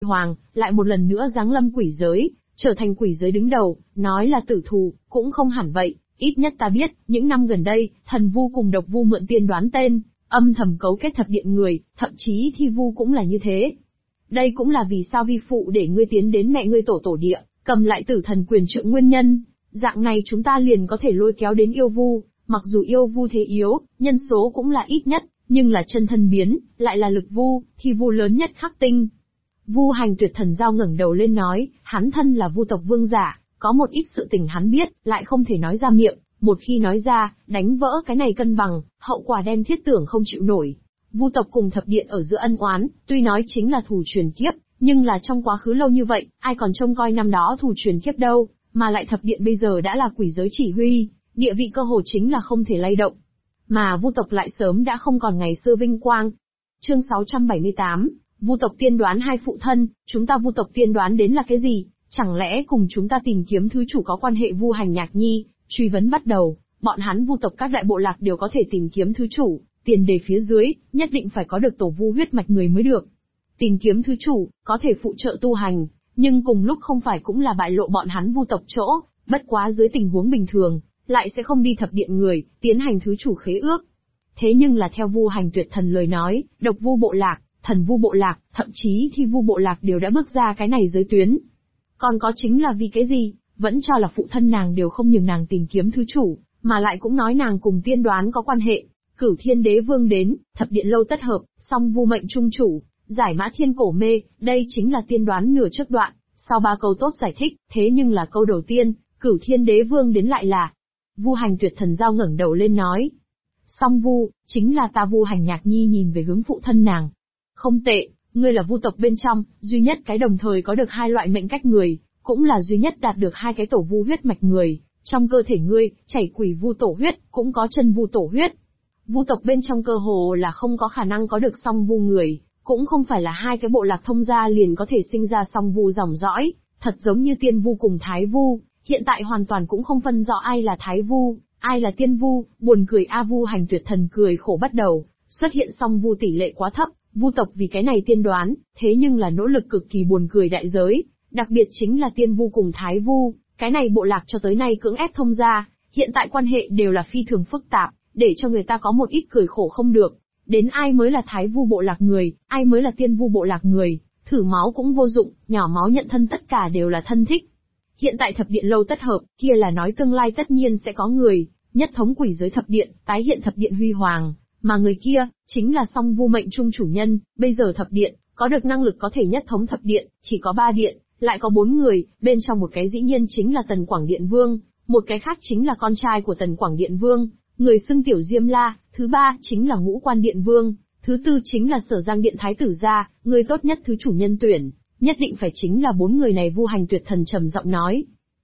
Hoàng, lại một lần nữa giáng lâm quỷ giới, trở thành quỷ giới đứng đầu, nói là tử thù, cũng không hẳn vậy, ít nhất ta biết, những năm gần đây, thần vu cùng độc vu mượn tiên đoán tên, âm thầm cấu kết thập điện người, thậm chí thi vu cũng là như thế. Đây cũng là vì sao vi phụ để ngươi tiến đến mẹ ngươi tổ địa, cầm lại tử thần quyền trượng nguyên nhân. Dạng này chúng ta liền có thể lôi kéo đến yêu vu, mặc dù yêu vu thế yếu, nhân số cũng là ít nhất, nhưng là chân thân biến, lại là lực vu, thi vu lớn nhất khắc tinh. Vu Hành Tuyệt Thần Giao ngẩng đầu lên nói, hắn thân là vu tộc vương giả, có một ít sự tình hắn biết, lại không thể nói ra miệng, một khi nói ra, đánh vỡ cái này cân bằng, hậu quả đem thiết tưởng không chịu nổi. Vu tộc cùng thập điện ở giữa ân oán, tuy nói chính là thù truyền kiếp, nhưng là trong quá khứ lâu như vậy, ai còn trông coi năm đó thù truyền kiếp đâu, mà lại thập điện bây giờ đã là quỷ giới chỉ huy, địa vị cơ hồ chính là không thể lay động. Mà vu tộc lại sớm đã không còn ngày xưa vinh quang. Chương 678, vu tộc tiên đoán hai phụ thân, chúng ta vu tộc tiên đoán đến là cái gì? Chẳng lẽ cùng chúng ta tìm kiếm thứ chủ có quan hệ? Vu Hành Nhạc Nhi truy vấn bắt đầu, bọn hắn vu tộc các đại bộ lạc đều có thể tìm kiếm thứ chủ, tiền đề phía dưới, nhất định phải có được tổ vu huyết mạch người mới được. Tìm kiếm thứ chủ, có thể phụ trợ tu hành, nhưng cùng lúc không phải cũng là bại lộ bọn hắn vu tộc chỗ, bất quá dưới tình huống bình thường, lại sẽ không đi thập điện người, tiến hành thứ chủ khế ước. Thế nhưng là theo Vu Hành Tuyệt Thần lời nói, độc vu bộ lạc, thần vu bộ lạc, thậm chí thi vu bộ lạc đều đã bước ra cái này giới tuyến. Còn có chính là vì cái gì, vẫn cho là phụ thân nàng đều không nhường nàng tìm kiếm thứ chủ, mà lại cũng nói nàng cùng tiên đoán có quan hệ. Cửu Thiên Đế Vương đến, thập điện lâu tất hợp, song vu mệnh trung chủ, giải mã thiên cổ mê, đây chính là tiên đoán nửa trước đoạn. Sau 3 câu tốt giải thích, thế nhưng là câu đầu tiên, Cửu Thiên Đế Vương đến lại là. Vu Hành Tuyệt Thần Giao ngẩng đầu lên nói. Song vu, chính là ta. Vu Hành Nhạc Nhi nhìn về hướng phụ thân nàng. Không tệ, ngươi là vu tộc bên trong, duy nhất cái đồng thời có được hai loại mệnh cách người, cũng là duy nhất đạt được hai cái tổ vu huyết mạch người. Trong cơ thể ngươi, chảy quỷ vu tổ huyết, cũng có chân vu tổ huyết. Vu tộc bên trong cơ hồ là không có khả năng có được song vu người, cũng không phải là hai cái bộ lạc thông gia liền có thể sinh ra song vu dòng dõi, thật giống như tiên vu cùng thái vu, hiện tại hoàn toàn cũng không phân rõ ai là thái vu, ai là tiên vu, buồn cười a. Vu Hành Tuyệt Thần cười khổ bắt đầu, xuất hiện song vu tỷ lệ quá thấp, vu tộc vì cái này tiên đoán, thế nhưng là nỗ lực cực kỳ buồn cười đại giới, đặc biệt chính là tiên vu cùng thái vu, cái này bộ lạc cho tới nay cưỡng ép thông gia, hiện tại quan hệ đều là phi thường phức tạp, để cho người ta có một ít cười khổ không được. Đến ai mới là thái vu bộ lạc người, ai mới là tiên vu bộ lạc người, thử máu cũng vô dụng, nhỏ máu nhận thân tất cả đều là thân thích. Hiện tại thập điện lâu tất hợp, kia là nói tương lai tất nhiên sẽ có người, nhất thống quỷ giới thập điện, tái hiện thập điện huy hoàng, mà người kia, chính là song vu mệnh trung chủ nhân, bây giờ thập điện, có được năng lực có thể nhất thống thập điện, chỉ có 3 điện, lại có 4 người, bên trong một cái dĩ nhiên chính là Tần Quảng Điện Vương, một cái khác chính là con trai của Tần Quảng Điện Vương, người xưng Tiểu Diêm La, thứ 3 chính là Ngũ Quan Điện Vương, thứ 4 chính là Sở Giang Điện Thái Tử gia, người tốt nhất thứ chủ nhân tuyển, nhất định phải chính là 4 người này. Vu Hành Tuyệt Thần trầm giọng nói.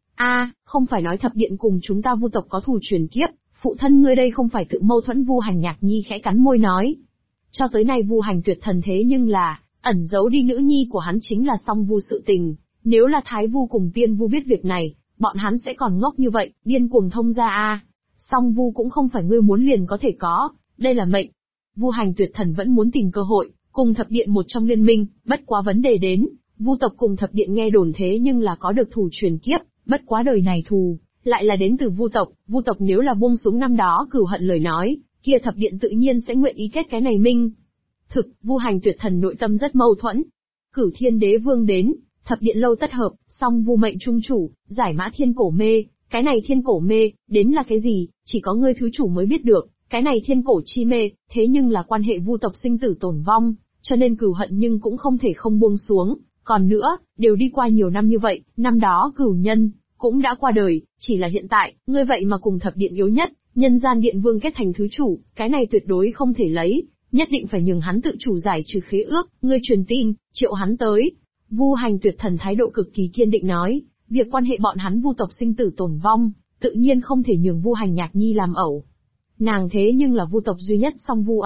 Không phải nói thập điện cùng chúng ta vu tộc có thù truyền kiếp, phụ thân ngươi đây không phải tự mâu thuẫn. Vu Hành Nhạc Nhi khẽ cắn môi nói. Cho tới nay Vu Hành Tuyệt Thần thế nhưng là, ẩn giấu đi nữ nhi của hắn chính là song vu sự tình, nếu là thái vu cùng tiên vu biết việc này, bọn hắn sẽ còn ngốc như vậy, điên cuồng thông gia Song vu cũng không phải ngươi muốn liền có thể có, đây là mệnh. Vu Hành Tuyệt Thần vẫn muốn tìm cơ hội, cùng thập điện một trong liên minh, bất quá vấn đề đến, vu tộc cùng thập điện nghe đồn thế nhưng là có được thù truyền kiếp, bất quá đời này thù, lại là đến từ vu tộc nếu là buông xuống năm đó cửu hận lời nói, kia thập điện tự nhiên sẽ nguyện ý kết cái này minh. Thực, Vu Hành Tuyệt Thần nội tâm rất mâu thuẫn. Cửu Thiên Đế Vương đến, thập điện lâu tất hợp, song vu mệnh trung chủ, giải mã thiên cổ mê, cái này thiên cổ mê, đến là cái gì, chỉ có ngươi thứ chủ mới biết được, cái này thiên cổ chi mê, thế nhưng là quan hệ vu tộc sinh tử tổn vong, cho nên cửu hận nhưng cũng không thể không buông xuống. Còn nữa, đều đi qua nhiều năm như vậy, năm đó cửu nhân, cũng đã qua đời, chỉ là hiện tại, ngươi vậy mà cùng thập điện yếu nhất, nhân gian điện vương kết thành thứ chủ, cái này tuyệt đối không thể lấy, nhất định phải nhường hắn tự chủ giải trừ khế ước, ngươi truyền tin, triệu hắn tới. Vu Hành Tuyệt Thần thái độ cực kỳ kiên định nói, việc quan hệ bọn hắn vu tộc sinh tử tổn vong, tự nhiên không thể nhường Vu Hành Nhạc Nhi làm ẩu. Nàng thế nhưng là vu tộc duy nhất song vu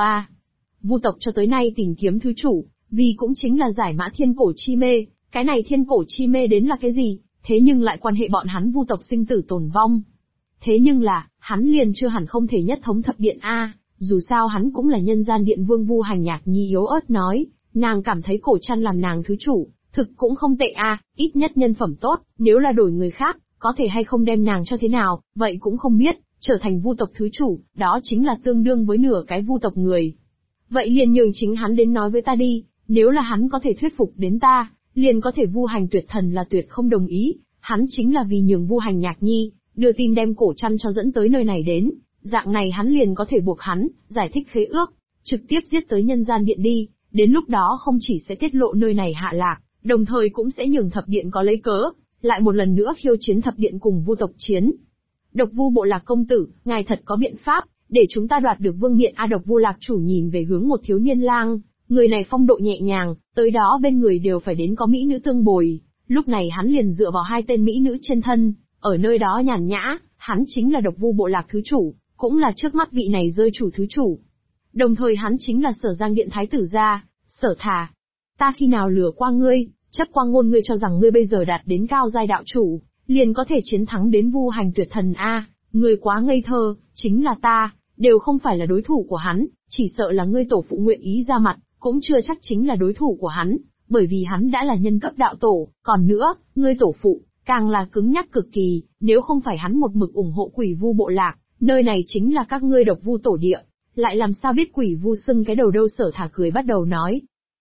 Vu tộc cho tới nay tìm kiếm thứ chủ, vì cũng chính là giải mã thiên cổ chi mê, cái này thiên cổ chi mê đến là cái gì, thế nhưng lại quan hệ bọn hắn vu tộc sinh tử tổn vong. Thế nhưng là, hắn liền chưa hẳn không thể nhất thống thập điện dù sao hắn cũng là nhân gian điện vương. Vu Hành Nhạc Nhi yếu ớt nói, nàng cảm thấy cổ chăn làm nàng thứ chủ, Thực cũng không tệ à, ít nhất nhân phẩm tốt, nếu là đổi người khác, có thể hay không đem nàng cho thế nào, vậy cũng không biết, trở thành vu tộc thứ chủ, đó chính là tương đương với nửa cái vu tộc người. Vậy liền nhường chính hắn đến nói với ta đi, nếu là hắn có thể thuyết phục đến ta, liền có thể Vu Hành Tuyệt Thần là tuyệt không đồng ý, hắn chính là vì nhường Vu Hành Nhạc Nhi, đưa tin đem Cổ Trăn cho dẫn tới nơi này đến, dạng này hắn liền có thể buộc hắn, giải thích khế ước, trực tiếp giết tới nhân gian điện đi, đến lúc đó không chỉ sẽ tiết lộ nơi này hạ lạc, đồng thời cũng sẽ nhường thập điện có lấy cớ, lại một lần nữa khiêu chiến thập điện cùng vu tộc chiến. Độc Vu Bộ Lạc công tử, ngài thật có biện pháp, để chúng ta đoạt được vương miện a. Độc Vu Lạc chủ nhìn về hướng một thiếu niên lang, người này phong độ nhẹ nhàng, tới đó bên người đều phải đến có mỹ nữ tương bồi, lúc này hắn liền dựa vào hai tên mỹ nữ trên thân, ở nơi đó nhàn nhã, hắn chính là Độc Vu Bộ Lạc thứ chủ, cũng là trước mắt vị này rơi chủ thứ chủ. Đồng thời hắn chính là Sở Giang Điện Thái tử gia, Sở Thà. Ta khi nào lừa qua ngươi, chấp qua ngôn ngươi cho rằng ngươi bây giờ đạt đến cao giai đạo chủ, liền có thể chiến thắng đến Vu Hành Tuyệt Thần a, ngươi quá ngây thơ, chính là ta, đều không phải là đối thủ của hắn, chỉ sợ là ngươi tổ phụ nguyện ý ra mặt, cũng chưa chắc chính là đối thủ của hắn, bởi vì hắn đã là nhân cấp đạo tổ, còn nữa, ngươi tổ phụ, càng là cứng nhắc cực kỳ, nếu không phải hắn một mực ủng hộ Quỷ Vu Bộ Lạc, nơi này chính là các ngươi Độc Vu tổ địa, lại làm sao biết Quỷ Vu xưng cái đầu đâu. Sở Thà cười bắt đầu nói,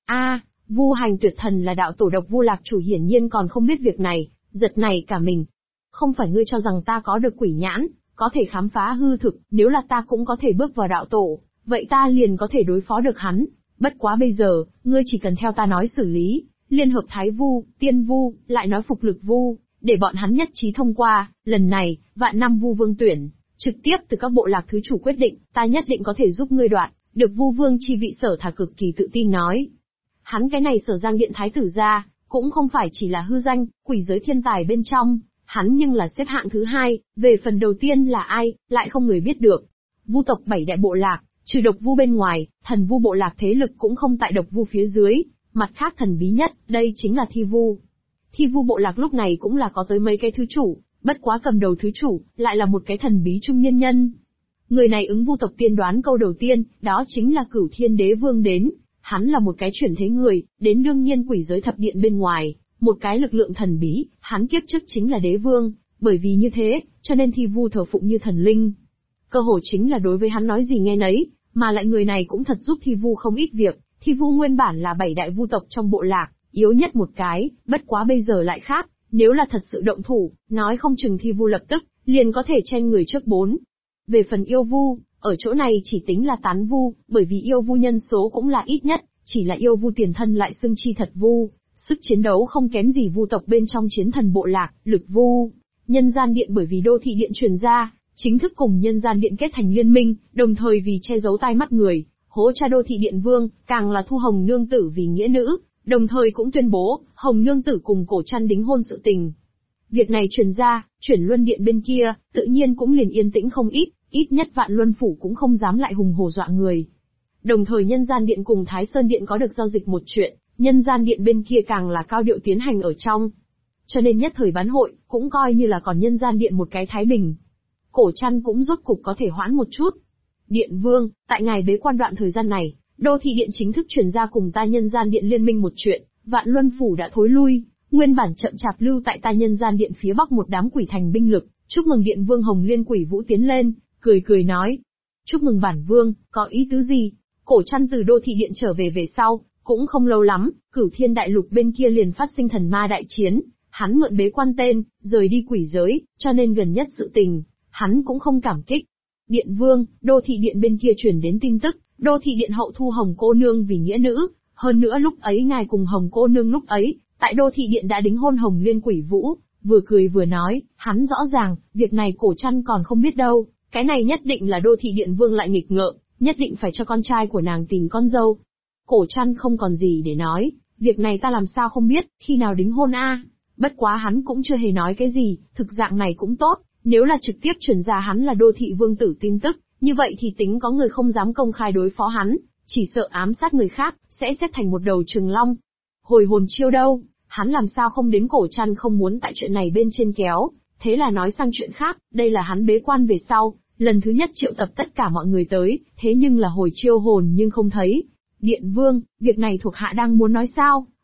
Vu Hành Tuyệt Thần là đạo tổ Độc Vu Lạc chủ hiển nhiên còn không biết việc này, giật này cả mình. Không phải ngươi cho rằng ta có được quỷ nhãn, có thể khám phá hư thực, nếu là ta cũng có thể bước vào đạo tổ, vậy ta liền có thể đối phó được hắn. Bất quá bây giờ, ngươi chỉ cần theo ta nói xử lý, liên hợp Thái Vu, Tiên Vu, lại nói Phục Lực Vu, để bọn hắn nhất trí thông qua, lần này, vạn năm Vu Vương tuyển, trực tiếp từ các bộ lạc thứ chủ quyết định, ta nhất định có thể giúp ngươi đoạt được Vu Vương chi vị. Sở Thà cực kỳ tự tin nói. Hắn cái này Sở Giang Điện Thái tử gia, cũng không phải chỉ là hư danh, quỷ giới thiên tài bên trong, hắn nhưng là xếp hạng thứ hai, về phần đầu tiên là ai, lại không người biết được. Vu tộc 7 đại bộ lạc, trừ Độc Vu bên ngoài, Thần Vu Bộ Lạc thế lực cũng không tại Độc Vu phía dưới, mặt khác thần bí nhất, đây chính là Thi Vu. Thi Vu Bộ Lạc lúc này cũng là có tới mấy cái thứ chủ, bất quá cầm đầu thứ chủ, lại là một cái thần bí trung niên nhân. Người này ứng Vu tộc tiên đoán câu đầu tiên, đó chính là Cửu Thiên Đế Vương đến. Hắn là một cái chuyển thế người, đến đương nhiên quỷ giới thập điện bên ngoài, một cái lực lượng thần bí, hắn kiếp trước chính là đế vương, bởi vì như thế, cho nên Thi Vu thờ phụng như thần linh. Cơ hồ chính là đối với hắn nói gì nghe nấy, mà lại người này cũng thật giúp Thi Vu không ít việc. Thi Vu nguyên bản là 7 đại vu tộc trong bộ lạc, yếu nhất một cái, bất quá bây giờ lại khác, nếu là thật sự động thủ, nói không chừng Thi Vu lập tức, liền có thể chen người trước 4. Về phần yêu vu, ở chỗ này chỉ tính là tán vu, bởi vì yêu vu nhân số cũng là ít nhất, chỉ là yêu vu tiền thân lại xưng chi thật vu, sức chiến đấu không kém gì vu tộc bên trong chiến thần bộ lạc, lực vu. Nhân gian điện bởi vì đô thị điện truyền ra, chính thức cùng nhân gian điện kết thành liên minh, đồng thời vì che giấu tai mắt người, hố cha đô thị điện vương, càng là thu Hồng Nương Tử vì nghĩa nữ, đồng thời cũng tuyên bố, Hồng Nương Tử cùng Cổ Trăn đính hôn sự tình. Việc này truyền ra, chuyển luân điện bên kia, tự nhiên cũng liền yên tĩnh không ít nhất Vạn Luân Phủ cũng không dám lại hùng hổ dọa người. Đồng thời nhân gian điện cùng Thái Sơn điện có được giao dịch một chuyện, nhân gian điện bên kia càng là cao điệu tiến hành ở trong. Cho nên nhất thời bán hội, cũng coi như là còn nhân gian điện một cái thái bình. Cổ Trăn cũng rốt cục có thể hoãn một chút. Điện vương, tại ngài bế quan đoạn thời gian này, đô thị điện chính thức truyền ra cùng ta nhân gian điện liên minh một chuyện, Vạn Luân Phủ đã thối lui, nguyên bản chậm chạp lưu tại ta nhân gian điện phía bắc một đám quỷ thành binh lực, chúc mừng điện vương Hồng Liên Quỷ Vũ tiến lên, cười nói. Chúc mừng bản vương, có ý tứ gì? Cổ Trăn từ đô thị điện trở về sau, cũng không lâu lắm, Cửu Thiên Đại Lục bên kia liền phát sinh thần ma đại chiến, hắn mượn bế quan tên, rời đi quỷ giới, cho nên gần nhất sự tình, hắn cũng không cảm kích. Điện vương, đô thị điện bên kia truyền đến tin tức, đô thị điện hậu thu Hồng cô nương vì nghĩa nữ, hơn nữa lúc ấy ngài cùng Hồng cô nương lúc ấy, tại đô thị điện đã đính hôn Hồng Liên Quỷ Vũ, vừa cười vừa nói, hắn rõ ràng, việc này Cổ Trăn còn không biết đâu, cái này nhất định là đô thị điện vương lại nghịch ngợm, nhất định phải cho con trai của nàng tìm con dâu. Cổ Trăn không còn gì để nói, việc này ta làm sao không biết, khi nào đính hôn a? Bất quá hắn cũng chưa hề nói cái gì, thực dạng này cũng tốt, nếu là trực tiếp truyền ra hắn là đô thị vương tử tin tức, như vậy thì tính có người không dám công khai đối phó hắn, chỉ sợ ám sát người khác, sẽ xếp thành một đầu trường long. Hồi hồn chiêu đâu, hắn làm sao không đến. Cổ Trăn không muốn tại chuyện này bên trên kéo, thế là nói sang chuyện khác, đây là hắn bế quan về sau, lần thứ nhất triệu tập tất cả mọi người tới, thế nhưng là hồi chiêu hồn nhưng không thấy. Điện vương, việc này thuộc hạ đang muốn nói sao,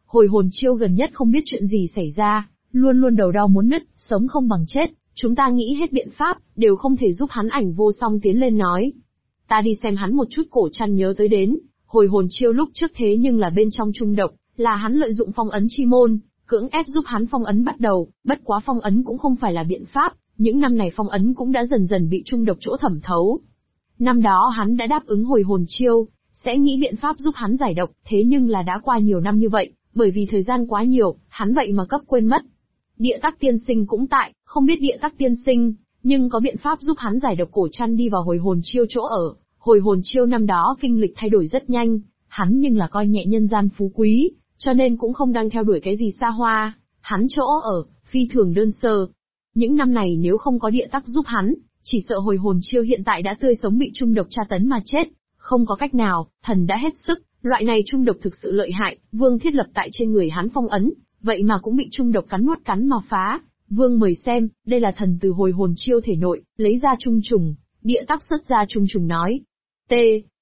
Hồi hồn chiêu gần nhất không biết chuyện gì xảy ra, luôn luôn đầu đau muốn nứt, sống không bằng chết. Chúng ta nghĩ hết biện pháp, đều không thể giúp hắn. Ảnh vô song tiến lên nói. Ta đi xem hắn một chút. Cổ Trăn nhớ tới đến, hồi hồn chiêu lúc trước thế nhưng là bên trong trung độc, là hắn lợi dụng phong ấn chi môn, cưỡng ép giúp hắn phong ấn bắt đầu, bất quá phong ấn cũng không phải là biện pháp, những năm này phong ấn cũng đã dần dần bị trung độc chỗ thẩm thấu. Năm đó hắn đã đáp ứng hồi hồn chiêu, sẽ nghĩ biện pháp giúp hắn giải độc, thế nhưng là đã qua nhiều năm như vậy, bởi vì thời gian quá nhiều, hắn vậy mà cấp quên mất. Địa Tắc tiên sinh cũng tại, không biết Địa Tắc tiên sinh, nhưng có biện pháp giúp hắn giải độc. Cổ Trăn đi vào hồi hồn chiêu chỗ ở. Hồi hồn chiêu năm đó kinh lịch thay đổi rất nhanh, hắn nhưng là coi nhẹ nhân gian phú quý, cho nên cũng không đang theo đuổi cái gì xa hoa, hắn chỗ ở, phi thường đơn sơ. Những năm này nếu không có Địa Tắc giúp hắn, chỉ sợ hồi hồn chiêu hiện tại đã tươi sống bị trung độc tra tấn mà chết, không có cách nào, thần đã hết sức, loại này trung độc thực sự lợi hại, vương thiết lập tại trên người hắn phong ấn, vậy mà cũng bị trung độc cắn nuốt cắn mà phá. Vương mời xem, đây là thần từ hồi hồn chiêu thể nội, lấy ra trung trùng. Địa Tắc xuất ra trung trùng nói. T.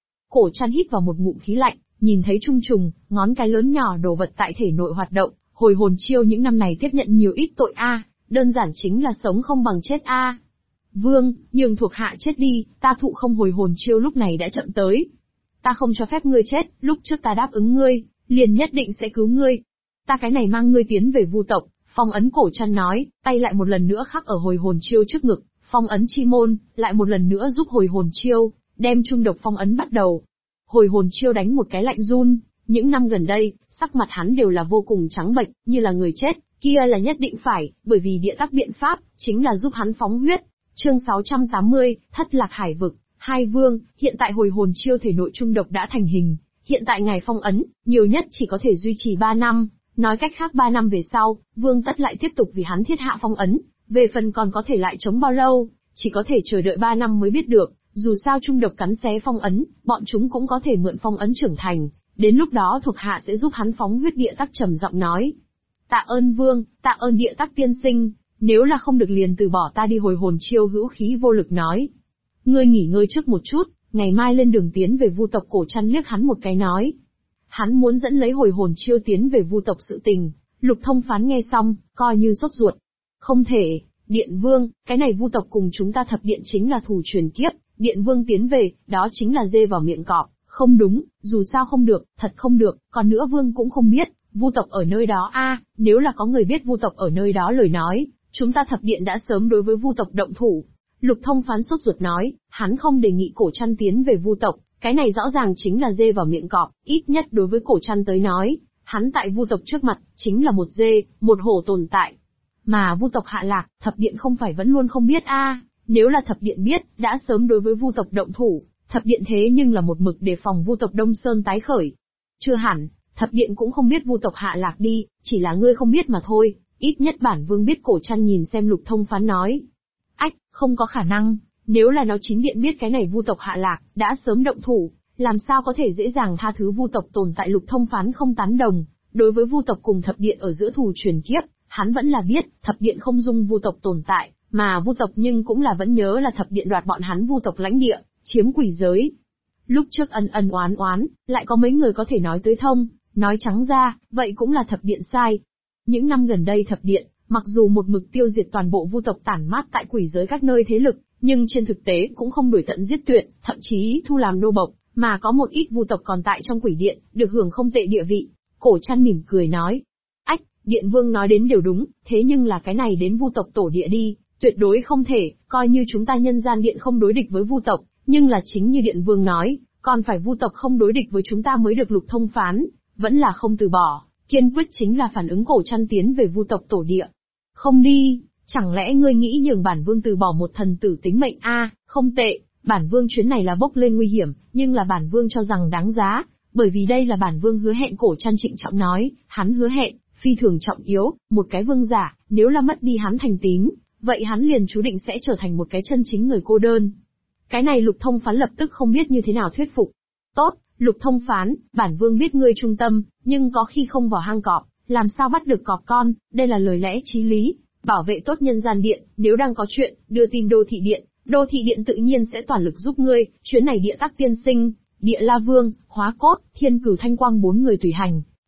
Cổ Trăn hít vào một ngụm khí lạnh, nhìn thấy trung trùng, ngón cái lớn nhỏ đồ vật tại thể nội hoạt động, hồi hồn chiêu những năm này tiếp nhận nhiều ít tội a, đơn giản chính là sống không bằng chết a. Vương, nhường thuộc hạ chết đi, ta thụ không. Hồi hồn chiêu lúc này đã chậm tới. Ta không cho phép ngươi chết, lúc trước ta đáp ứng ngươi, liền nhất định sẽ cứu ngươi. Ta cái này mang ngươi tiến về Vu tộc. Phong ấn. Cổ Trăn nói, tay lại một lần nữa khắc ở hồi hồn chiêu trước ngực, phong ấn chi môn, lại một lần nữa giúp hồi hồn chiêu, đem trung độc phong ấn bắt đầu. Hồi hồn chiêu đánh một cái lạnh run, những năm gần đây, sắc mặt hắn đều là vô cùng trắng bệch, như là người chết, kia là nhất định phải, bởi vì Địa Tắc biện pháp, chính là giúp hắn phóng huyết. Chương 680, Thất Lạc Hải Vực. Hai vương, hiện tại hồi hồn chiêu thể nội trung độc đã thành hình, hiện tại ngài phong ấn, nhiều nhất chỉ có thể duy trì 3 năm. Nói cách khác 3 năm về sau, vương tất lại tiếp tục vì hắn thiết hạ phong ấn, về phần còn có thể lại chống bao lâu, chỉ có thể chờ đợi 3 năm mới biết được, dù sao trung độc cắn xé phong ấn, bọn chúng cũng có thể mượn phong ấn trưởng thành, đến lúc đó thuộc hạ sẽ giúp hắn phóng huyết. Địa Tắc trầm giọng nói. Tạ ơn vương, tạ ơn Địa Tắc tiên sinh, nếu là không được liền từ bỏ ta đi. Hồi hồn chiêu hữu khí vô lực nói. Ngươi nghỉ ngơi trước một chút, ngày mai lên đường tiến về Vu tộc. Cổ Trăn liếc hắn một cái nói. Hắn muốn dẫn lấy hồi hồn chiêu tiến về Vu tộc sự tình. Lục Thông Phán nghe xong, coi như sốt ruột. Không thể, Điện Vương, cái này Vu tộc cùng chúng ta Thập Điện chính là thù truyền kiếp, Điện Vương tiến về, đó chính là dê vào miệng cọp. Không đúng, dù sao không được, thật không được, còn nữa Vương cũng không biết, Vu tộc ở nơi đó a, nếu là có người biết Vu tộc ở nơi đó lời nói, chúng ta Thập Điện đã sớm đối với Vu tộc động thủ. Lục Thông Phán sốt ruột nói, hắn không đề nghị Cổ Trăn tiến về Vu tộc, cái này rõ ràng chính là dê vào miệng cọp, ít nhất đối với Cổ Trăn tới nói, hắn tại Vu tộc trước mặt, chính là một dê, một hổ tồn tại. Mà Vu tộc hạ lạc, Thập Điện không phải vẫn luôn không biết a, nếu là Thập Điện biết, đã sớm đối với Vu tộc động thủ, Thập Điện thế nhưng là một mực đề phòng Vu tộc Đông Sơn tái khởi. Chưa hẳn, Thập Điện cũng không biết Vu tộc hạ lạc đi, chỉ là ngươi không biết mà thôi, ít nhất bản vương biết. Cổ Trăn nhìn xem Lục Thông Phán nói. Ách, không có khả năng, nếu là nó chính Điện biết cái này Vu tộc hạ lạc, đã sớm động thủ, làm sao có thể dễ dàng tha thứ Vu tộc tồn tại. Lục Thông Phán không tán đồng, đối với Vu tộc cùng Thập Điện ở giữa thù truyền kiếp, hắn vẫn là biết, Thập Điện không dung Vu tộc tồn tại, mà Vu tộc nhưng cũng là vẫn nhớ là Thập Điện đoạt bọn hắn Vu tộc lãnh địa, chiếm quỷ giới. Lúc trước ân ân oán oán, lại có mấy người có thể nói tới thông, nói trắng ra, vậy cũng là Thập Điện sai. Những năm gần đây Thập Điện, mặc dù một mực tiêu diệt toàn bộ Vu tộc tản mát tại quỷ giới các nơi thế lực, nhưng trên thực tế cũng không đuổi tận giết tuyệt, thậm chí thu làm nô bộc, mà có một ít Vu tộc còn tại trong quỷ điện, được hưởng không tệ địa vị. Cổ Trăn mỉm cười nói. Ách, Điện Vương nói đến đều đúng, thế nhưng là cái này đến Vu tộc tổ địa đi, tuyệt đối không thể, coi như chúng ta Nhân Gian Điện không đối địch với Vu tộc, nhưng là chính như Điện Vương nói, còn phải Vu tộc không đối địch với chúng ta mới được. Lục Thông Phán vẫn là không từ bỏ, kiên quyết chính là phản ứng. Cổ Trăn tiến về Vu tộc tổ địa. Không đi, chẳng lẽ ngươi nghĩ nhường bản vương từ bỏ một thần tử tính mệnh a? Không tệ, bản vương chuyến này là bốc lên nguy hiểm, nhưng là bản vương cho rằng đáng giá, bởi vì đây là bản vương hứa hẹn. Cổ Trăn trịnh trọng nói, hắn hứa hẹn, phi thường trọng yếu, một cái vương giả, nếu là mất đi hắn thành tín, vậy hắn liền chú định sẽ trở thành một cái chân chính người cô đơn. Cái này Lục Thông Phán lập tức không biết như thế nào thuyết phục. Tốt, Lục Thông Phán, bản vương biết ngươi trung tâm, nhưng có khi không vào hang cọp, làm sao bắt được cọp con, đây là lời lẽ chí lý. Bảo vệ tốt Nhân Gian Điện, nếu đang có chuyện, đưa tin Đô Thị Điện, Đô Thị Điện tự nhiên sẽ toàn lực giúp ngươi. Chuyến này Địa Tắc tiên sinh, Địa La Vương, Hóa Cốt, Thiên Cửu Thanh Quang 4 người tùy hành.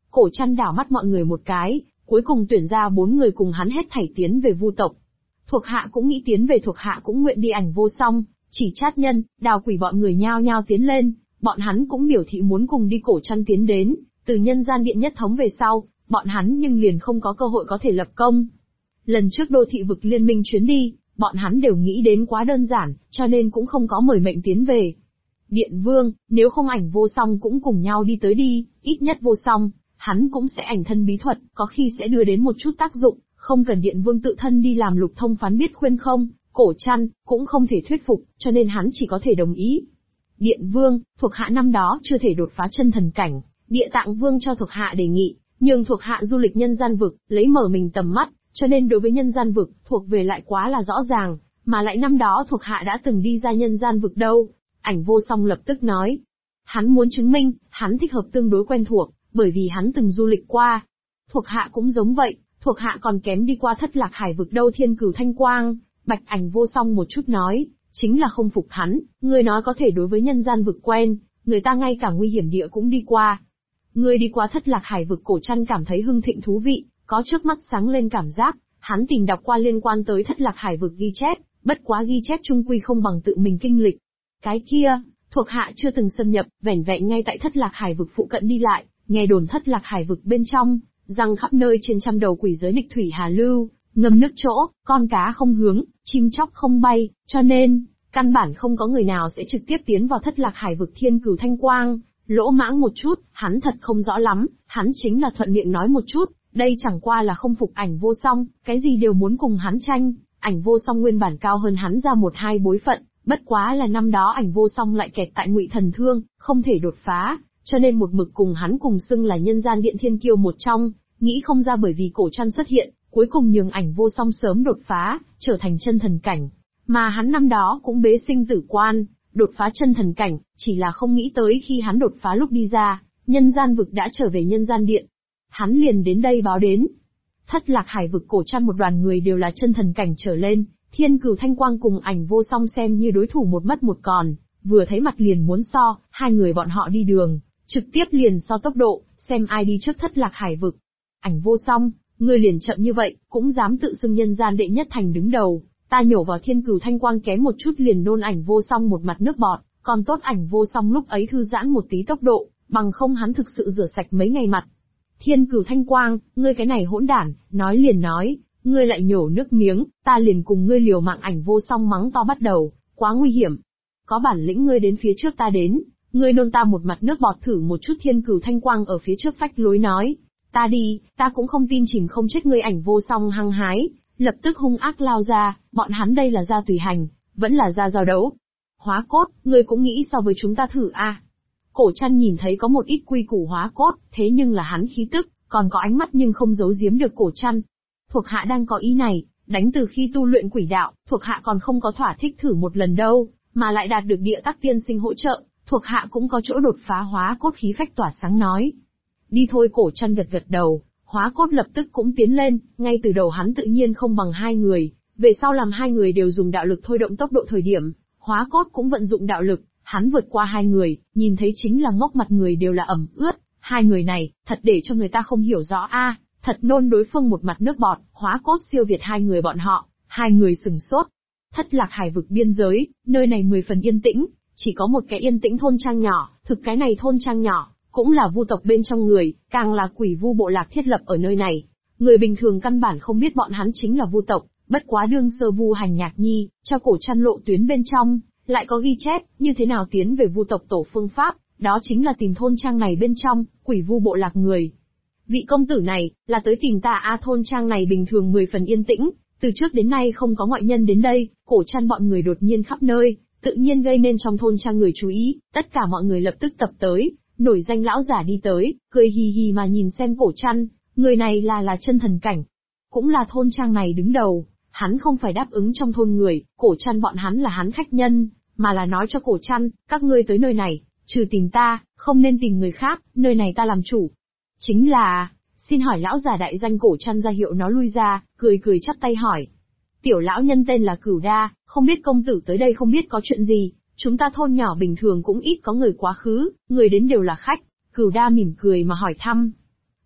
Cổ Trăn đảo mắt mọi người một cái, cuối cùng tuyển ra 4 người cùng hắn hết thảy tiến về Vu tộc. Thuộc hạ cũng nghĩ tiến về, thuộc hạ cũng nguyện đi. Ảnh Vô Song, Chỉ Trát Nhân, Đào Quỷ bọn người nhao nhao tiến lên, bọn hắn cũng biểu thị muốn cùng đi. Cổ Trăn tiến đến, từ Nhân Gian Điện nhất thống về sau, bọn hắn nhưng liền không có cơ hội có thể lập công. Lần trước đô thị vực liên minh chuyến đi, bọn hắn đều nghĩ đến quá đơn giản, cho nên cũng không có mời mệnh tiến về. Điện Vương, nếu không Ảnh Vô Song cũng cùng nhau đi tới đi, ít nhất Vô Song, hắn cũng sẽ ảnh thân bí thuật, có khi sẽ đưa đến một chút tác dụng, không cần Điện Vương tự thân đi làm. Lục Thông Phán biết khuyên không, Cổ Trăn cũng không thể thuyết phục, cho nên hắn chỉ có thể đồng ý. Điện Vương, thuộc hạ năm đó chưa thể đột phá chân thần cảnh, Địa Tạng Vương cho thuộc hạ đề nghị, nhường thuộc hạ du lịch nhân gian vực, lấy mở mình tầm mắt, cho nên đối với nhân gian vực, thuộc về lại quá là rõ ràng, mà lại năm đó thuộc hạ đã từng đi ra nhân gian vực đâu. Ảnh Vô Song lập tức nói. Hắn muốn chứng minh, hắn thích hợp tương đối quen thuộc, bởi vì hắn từng du lịch qua. Thuộc hạ cũng giống vậy, thuộc hạ còn kém đi qua Thất Lạc Hải vực đâu. Thiên Cửu Thanh Quang, Bạch Ảnh Vô Song một chút nói, chính là không phục hắn, ngươi nói có thể đối với nhân gian vực quen, người ta ngay cả nguy hiểm địa cũng đi qua. Ngươi đi qua Thất Lạc Hải vực. Cổ Trăn cảm thấy hưng thịnh thú vị, có trước mắt sáng lên cảm giác, hắn tìm đọc qua liên quan tới Thất Lạc Hải vực ghi chép, bất quá ghi chép chung quy không bằng tự mình kinh lịch. Cái kia, thuộc hạ chưa từng xâm nhập, vẻn vẹn ngay tại Thất Lạc Hải vực phụ cận đi lại, nghe đồn Thất Lạc Hải vực bên trong, rằng khắp nơi trên trăm đầu quỷ giới nghịch thủy hà lưu, ngâm nước chỗ, con cá không hướng, chim chóc không bay, cho nên, căn bản không có người nào sẽ trực tiếp tiến vào Thất Lạc Hải vực. Thiên Cửu Thanh Quang, lỗ mãng một chút, hắn thật không rõ lắm, hắn chính là thuận miệng nói một chút, đây chẳng qua là không phục Ảnh Vô Song, cái gì đều muốn cùng hắn tranh. Ảnh Vô Song nguyên bản cao hơn hắn ra 1-2 bối phận, bất quá là năm đó Ảnh Vô Song lại kẹt tại Ngụy Thần Thương, không thể đột phá, cho nên một mực cùng hắn cùng xưng là Nhân Gian Điện thiên kiêu một trong, nghĩ không ra bởi vì Cổ Trăn xuất hiện, cuối cùng nhường Ảnh Vô Song sớm đột phá, trở thành chân thần cảnh. Mà hắn năm đó cũng bế sinh tử quan, đột phá chân thần cảnh, chỉ là không nghĩ tới khi hắn đột phá lúc đi ra, Nhân Gian vực đã trở về Nhân Gian Điện. Hắn liền đến đây báo đến. Thất Lạc Hải vực. Cổ Trăn một đoàn người đều là chân thần cảnh trở lên, Thiên Cửu Thanh Quang cùng Ảnh Vô Song xem như đối thủ một mất một còn, vừa thấy mặt liền muốn so, hai người bọn họ đi đường, trực tiếp liền so tốc độ, xem ai đi trước Thất Lạc Hải vực. Ảnh Vô Song, ngươi liền chậm như vậy, cũng dám tự xưng nhân gian đệ nhất thành đứng đầu, ta nhổ vào. Thiên Cửu Thanh Quang kém một chút liền nôn. Ảnh Vô Song một mặt nước bọt, còn tốt Ảnh Vô Song lúc ấy thư giãn một tí tốc độ, bằng không hắn thực sự rửa sạch mấy ngày mặt. Thiên Cửu Thanh Quang, ngươi cái này hỗn đản, nói liền nói, ngươi lại nhổ nước miếng, ta liền cùng ngươi liều mạng. Ảnh Vô Song mắng to bắt đầu, quá nguy hiểm. Có bản lĩnh ngươi đến phía trước ta đến, ngươi nôn ta một mặt nước bọt thử một chút. Thiên Cửu Thanh Quang ở phía trước phách lối nói, ta đi, ta cũng không tin chìm không chết ngươi. Ảnh Vô Song hăng hái, lập tức hung ác lao ra, bọn hắn đây là ra tùy hành, vẫn là ra giao đấu. Hóa Cốt, ngươi cũng nghĩ so với chúng ta thử a? Cổ Trăn nhìn thấy có một ít quy củ Hóa Cốt, thế nhưng là hắn khí tức, còn có ánh mắt nhưng không giấu giếm được Cổ Trăn. Thuộc hạ đang có ý này, đánh từ khi tu luyện quỷ đạo, thuộc hạ còn không có thỏa thích thử một lần đâu, mà lại đạt được Địa Tắc Tiên Sinh hỗ trợ, thuộc hạ cũng có chỗ đột phá. Hóa Cốt khí phách tỏa sáng nói. Đi thôi. Cổ Trăn gật gật đầu, Hóa Cốt lập tức cũng tiến lên, ngay từ đầu hắn tự nhiên không bằng hai người, về sau làm hai người đều dùng đạo lực thôi động tốc độ thời điểm, Hóa Cốt cũng vận dụng đạo lực, hắn vượt qua hai người, nhìn thấy chính là ngốc, mặt người đều là ẩm ướt, hai người này, thật để cho người ta không hiểu rõ a, thật nôn. Đối phương một mặt nước bọt, Hóa Cốt siêu việt hai người bọn họ, hai người sừng sốt. Thất Lạc Hải vực biên giới, nơi này 10 phần yên tĩnh, chỉ có một cái yên tĩnh thôn trang nhỏ, thực cái này thôn trang nhỏ, cũng là vu tộc bên trong người, càng là quỷ vu bộ lạc thiết lập ở nơi này. Người bình thường căn bản không biết bọn hắn chính là vu tộc, bất quá đương sơ vu hành Nhạc Nhi, cho Cổ Trăn lộ tuyến bên trong, lại có ghi chép, như thế nào tiến về vu tộc tổ phương pháp, đó chính là tìm thôn trang này bên trong, quỷ vu bộ lạc người. Vị công tử này, là tới tìm ta a? Thôn trang này bình thường 10 phần yên tĩnh, từ trước đến nay không có ngoại nhân đến đây. Cổ Trăn bọn người đột nhiên khắp nơi, tự nhiên gây nên trong thôn trang người chú ý, tất cả mọi người lập tức tập tới, nổi danh lão giả đi tới, cười hì hì mà nhìn xem Cổ Trăn, người này là chân thần cảnh, cũng là thôn trang này đứng đầu, hắn không phải đáp ứng trong thôn người, Cổ Trăn bọn hắn là hắn khách nhân, mà là nói cho Cổ Trăn, các ngươi tới nơi này, trừ tìm ta, không nên tìm người khác, nơi này ta làm chủ. Chính là, xin hỏi lão già đại danh. Cổ Trăn ra hiệu nó lui ra, cười cười chắp tay hỏi. Tiểu lão nhân tên là Cửu Đa, không biết công tử tới đây không biết có chuyện gì, chúng ta thôn nhỏ bình thường cũng ít có người quá khứ, người đến đều là khách. Cửu Đa mỉm cười mà hỏi thăm.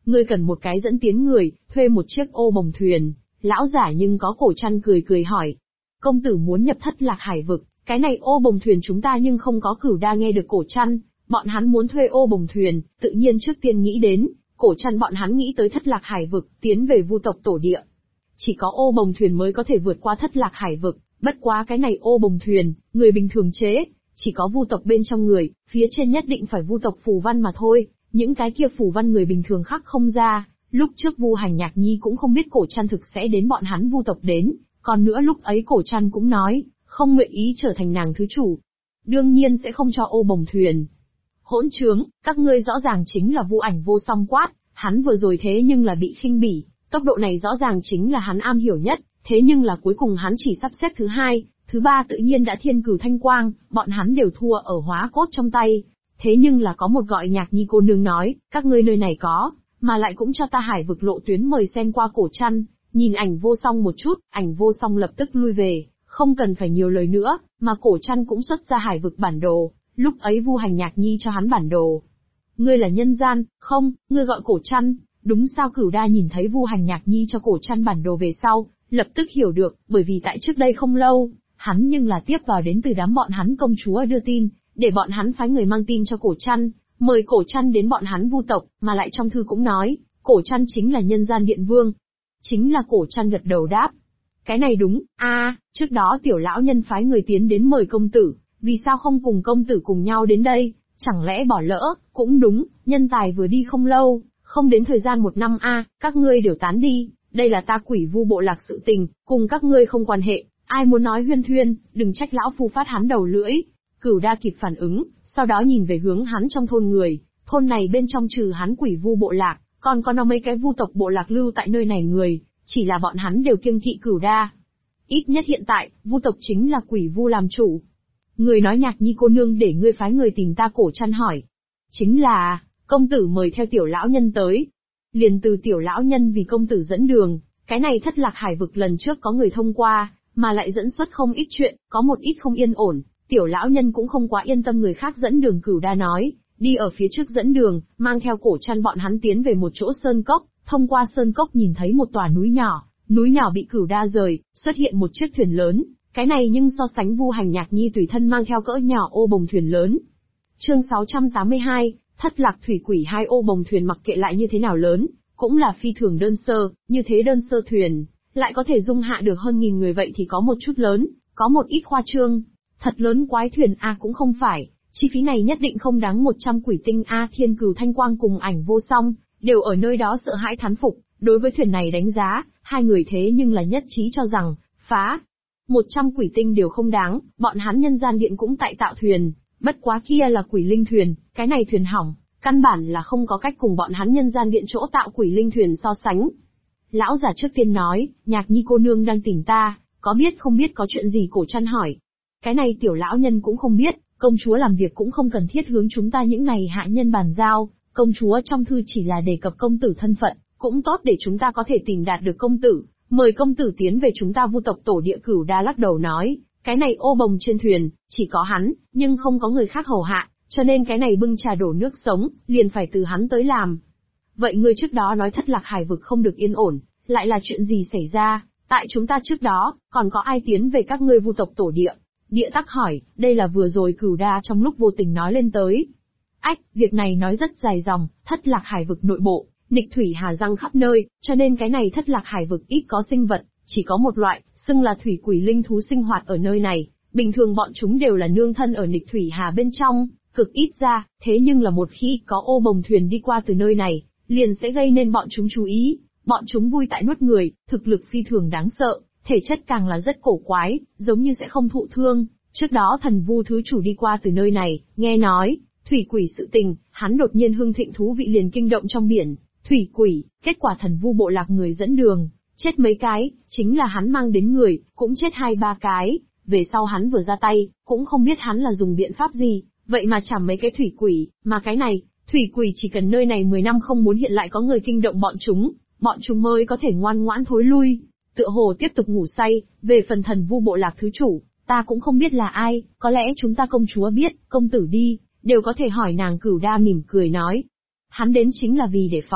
Ngươi cần một cái dẫn tiến người, thuê một chiếc ô bồng thuyền. Lão giả nhưng có cổ chăn cười cười hỏi. Công tử muốn nhập Thất Lạc Hải vực, cái này ô bồng thuyền chúng ta nhưng không có Cửu Đa nghe được cổ chăn, bọn hắn muốn thuê ô bồng thuyền, tự nhiên trước tiên nghĩ đến, cổ chăn bọn hắn nghĩ tới Thất Lạc Hải vực, tiến về vu tộc tổ địa. Chỉ có ô bồng thuyền mới có thể vượt qua Thất Lạc Hải vực, bất quá cái này ô bồng thuyền, người bình thường chế, chỉ có vu tộc bên trong người, phía trên nhất định phải vu tộc phù văn mà thôi, những cái kia phù văn người bình thường khắc không ra. Lúc trước Vu Hành Nhạc Nhi cũng không biết cổ chăn thực sẽ đến bọn hắn vu tộc đến, còn nữa lúc ấy cổ chăn cũng nói, không nguyện ý trở thành nàng thứ chủ. Đương nhiên sẽ không cho ô bồng thuyền. Hỗn trướng, các ngươi rõ ràng chính là Vu Ảnh Vô Song quát, hắn vừa rồi thế nhưng là bị khinh bỉ, tốc độ này rõ ràng chính là hắn am hiểu nhất, thế nhưng là cuối cùng hắn chỉ sắp xếp thứ hai, thứ ba tự nhiên đã Thiên Cửu Thanh Quang, bọn hắn đều thua ở hóa cốt trong tay. Thế nhưng là có một gọi Nhạc Nhi cô nương nói, các ngươi nơi này có, mà lại cũng cho ta Hải vực lộ tuyến mời xem qua cổ chăn, nhìn Ảnh Vô Song một chút, Ảnh Vô Song lập tức lui về, không cần phải nhiều lời nữa, mà cổ chăn cũng xuất ra Hải vực bản đồ, lúc ấy Vu Hành Nhạc Nhi cho hắn bản đồ. Ngươi là nhân gian, không, ngươi gọi cổ chăn, đúng sao? Cửu Đa nhìn thấy Vu Hành Nhạc Nhi cho cổ chăn bản đồ về sau, lập tức hiểu được, bởi vì tại trước đây không lâu, hắn nhưng là tiếp vào đến từ đám bọn hắn công chúa đưa tin, để bọn hắn phái người mang tin cho cổ chăn, mời cổ chăn đến bọn hắn vu tộc, mà lại trong thư cũng nói, cổ chăn chính là nhân gian điện vương. Chính là cổ chăn gật đầu đáp. Cái này đúng, trước đó tiểu lão nhân phái người tiến đến mời công tử, vì sao không cùng công tử cùng nhau đến đây, chẳng lẽ bỏ lỡ, cũng đúng, nhân tài vừa đi không lâu, không đến thời gian 1 năm các ngươi đều tán đi, đây là ta Quỷ Vu bộ lạc sự tình, cùng các ngươi không quan hệ, ai muốn nói huyên thuyên, đừng trách lão phu phát hắn đầu lưỡi. Cửu Đa kịp phản ứng, sau đó nhìn về hướng hắn trong thôn người, thôn này bên trong trừ hắn Quỷ Vu bộ lạc, còn có mấy cái vu tộc bộ lạc lưu tại nơi này người, chỉ là bọn hắn đều kiêng kỵ Cửu Đa. Ít nhất hiện tại, vu tộc chính là Quỷ Vu làm chủ. Người nói Nhạc Nhi cô nương để ngươi phái người tìm ta cổ chăn hỏi. Chính là, công tử mời theo tiểu lão nhân tới. Liền từ tiểu lão nhân vì công tử dẫn đường, cái này Thất Lạc Hải vực lần trước có người thông qua, mà lại dẫn xuất không ít chuyện, có một ít không yên ổn, tiểu lão nhân cũng không quá yên tâm người khác dẫn đường. Cửu Đa nói, đi ở phía trước dẫn đường, mang theo cổ chăn bọn hắn tiến về một chỗ sơn cốc, thông qua sơn cốc nhìn thấy một tòa núi nhỏ bị Cửu Đa rời, xuất hiện một chiếc thuyền lớn, cái này nhưng so sánh Vu Hành Nhạc Nhi tùy thân mang theo cỡ nhỏ ô bồng thuyền lớn. Chương 682, Thất Lạc Thủy Quỷ. Hai ô bồng thuyền mặc kệ lại như thế nào lớn, cũng là phi thường đơn sơ, như thế đơn sơ thuyền, lại có thể dung hạ được hơn 1000 người, vậy thì có một chút lớn, có một ít khoa trương. Thật lớn quái thuyền cũng không phải, chi phí này nhất định không đáng 100 quỷ tinh Thiên Cửu Thanh Quang cùng Ảnh Vô Song, đều ở nơi đó sợ hãi thán phục, đối với thuyền này đánh giá, hai người thế nhưng là nhất trí cho rằng, phá 100 quỷ tinh đều không đáng, bọn hắn nhân gian điện cũng tại tạo thuyền, bất quá kia là quỷ linh thuyền, cái này thuyền hỏng, căn bản là không có cách cùng bọn hắn nhân gian điện chỗ tạo quỷ linh thuyền so sánh. Lão giả trước tiên nói, Nhạc Nhi cô nương đang tìm ta, có biết không biết có chuyện gì? Cổ chăn hỏi. Cái này tiểu lão nhân cũng không biết, công chúa làm việc cũng không cần thiết hướng chúng ta những này hạ nhân bàn giao, công chúa trong thư chỉ là đề cập công tử thân phận, cũng tốt để chúng ta có thể tìm đạt được công tử, mời công tử tiến về chúng ta vu tộc tổ địa. Cửu Đa lắc đầu nói, cái này ô bồng trên thuyền, chỉ có hắn, nhưng không có người khác hầu hạ, cho nên cái này bưng trà đổ nước sống, liền phải từ hắn tới làm. Vậy ngươi trước đó nói Thất Lạc Hải vực không được yên ổn, lại là chuyện gì xảy ra? Tại chúng ta trước đó, còn có ai tiến về các ngươi vu tộc tổ địa? Địa Tắc hỏi, đây là vừa rồi Cửu Đa trong lúc vô tình nói lên tới. Việc này nói rất dài dòng, Thất Lạc Hải vực nội bộ, nghịch thủy hà răng khắp nơi, cho nên cái này Thất Lạc Hải vực ít có sinh vật, chỉ có một loại, xưng là thủy quỷ linh thú sinh hoạt ở nơi này. Bình thường bọn chúng đều là nương thân ở nghịch thủy hà bên trong, cực ít ra, thế nhưng là một khi có ô bồng thuyền đi qua từ nơi này, liền sẽ gây nên bọn chúng chú ý. Bọn chúng vui tại nuốt người, thực lực phi thường đáng sợ, thể chất càng là rất cổ quái, giống như sẽ không thụ thương. Trước đó thần vu thứ chủ đi qua từ nơi này, nghe nói thủy quỷ sự tình, hắn đột nhiên hưng thịnh thú vị liền kinh động trong biển. Thủy quỷ, kết quả thần vu bộ lạc người dẫn đường, chết mấy cái, chính là hắn mang đến người, cũng chết 2-3 cái, về sau hắn vừa ra tay, cũng không biết hắn là dùng biện pháp gì, vậy mà chảm mấy cái thủy quỷ, mà cái này, thủy quỷ chỉ cần nơi này 10 năm không muốn hiện lại có người kinh động bọn chúng mới có thể ngoan ngoãn thối lui, tựa hồ tiếp tục ngủ say. Về phần thần vu bộ lạc thứ chủ, ta cũng không biết là ai, có lẽ chúng ta công chúa biết, công tử đi, đều có thể hỏi nàng. Cửu Đa mỉm cười nói. Hắn đến chính là vì đề phòng,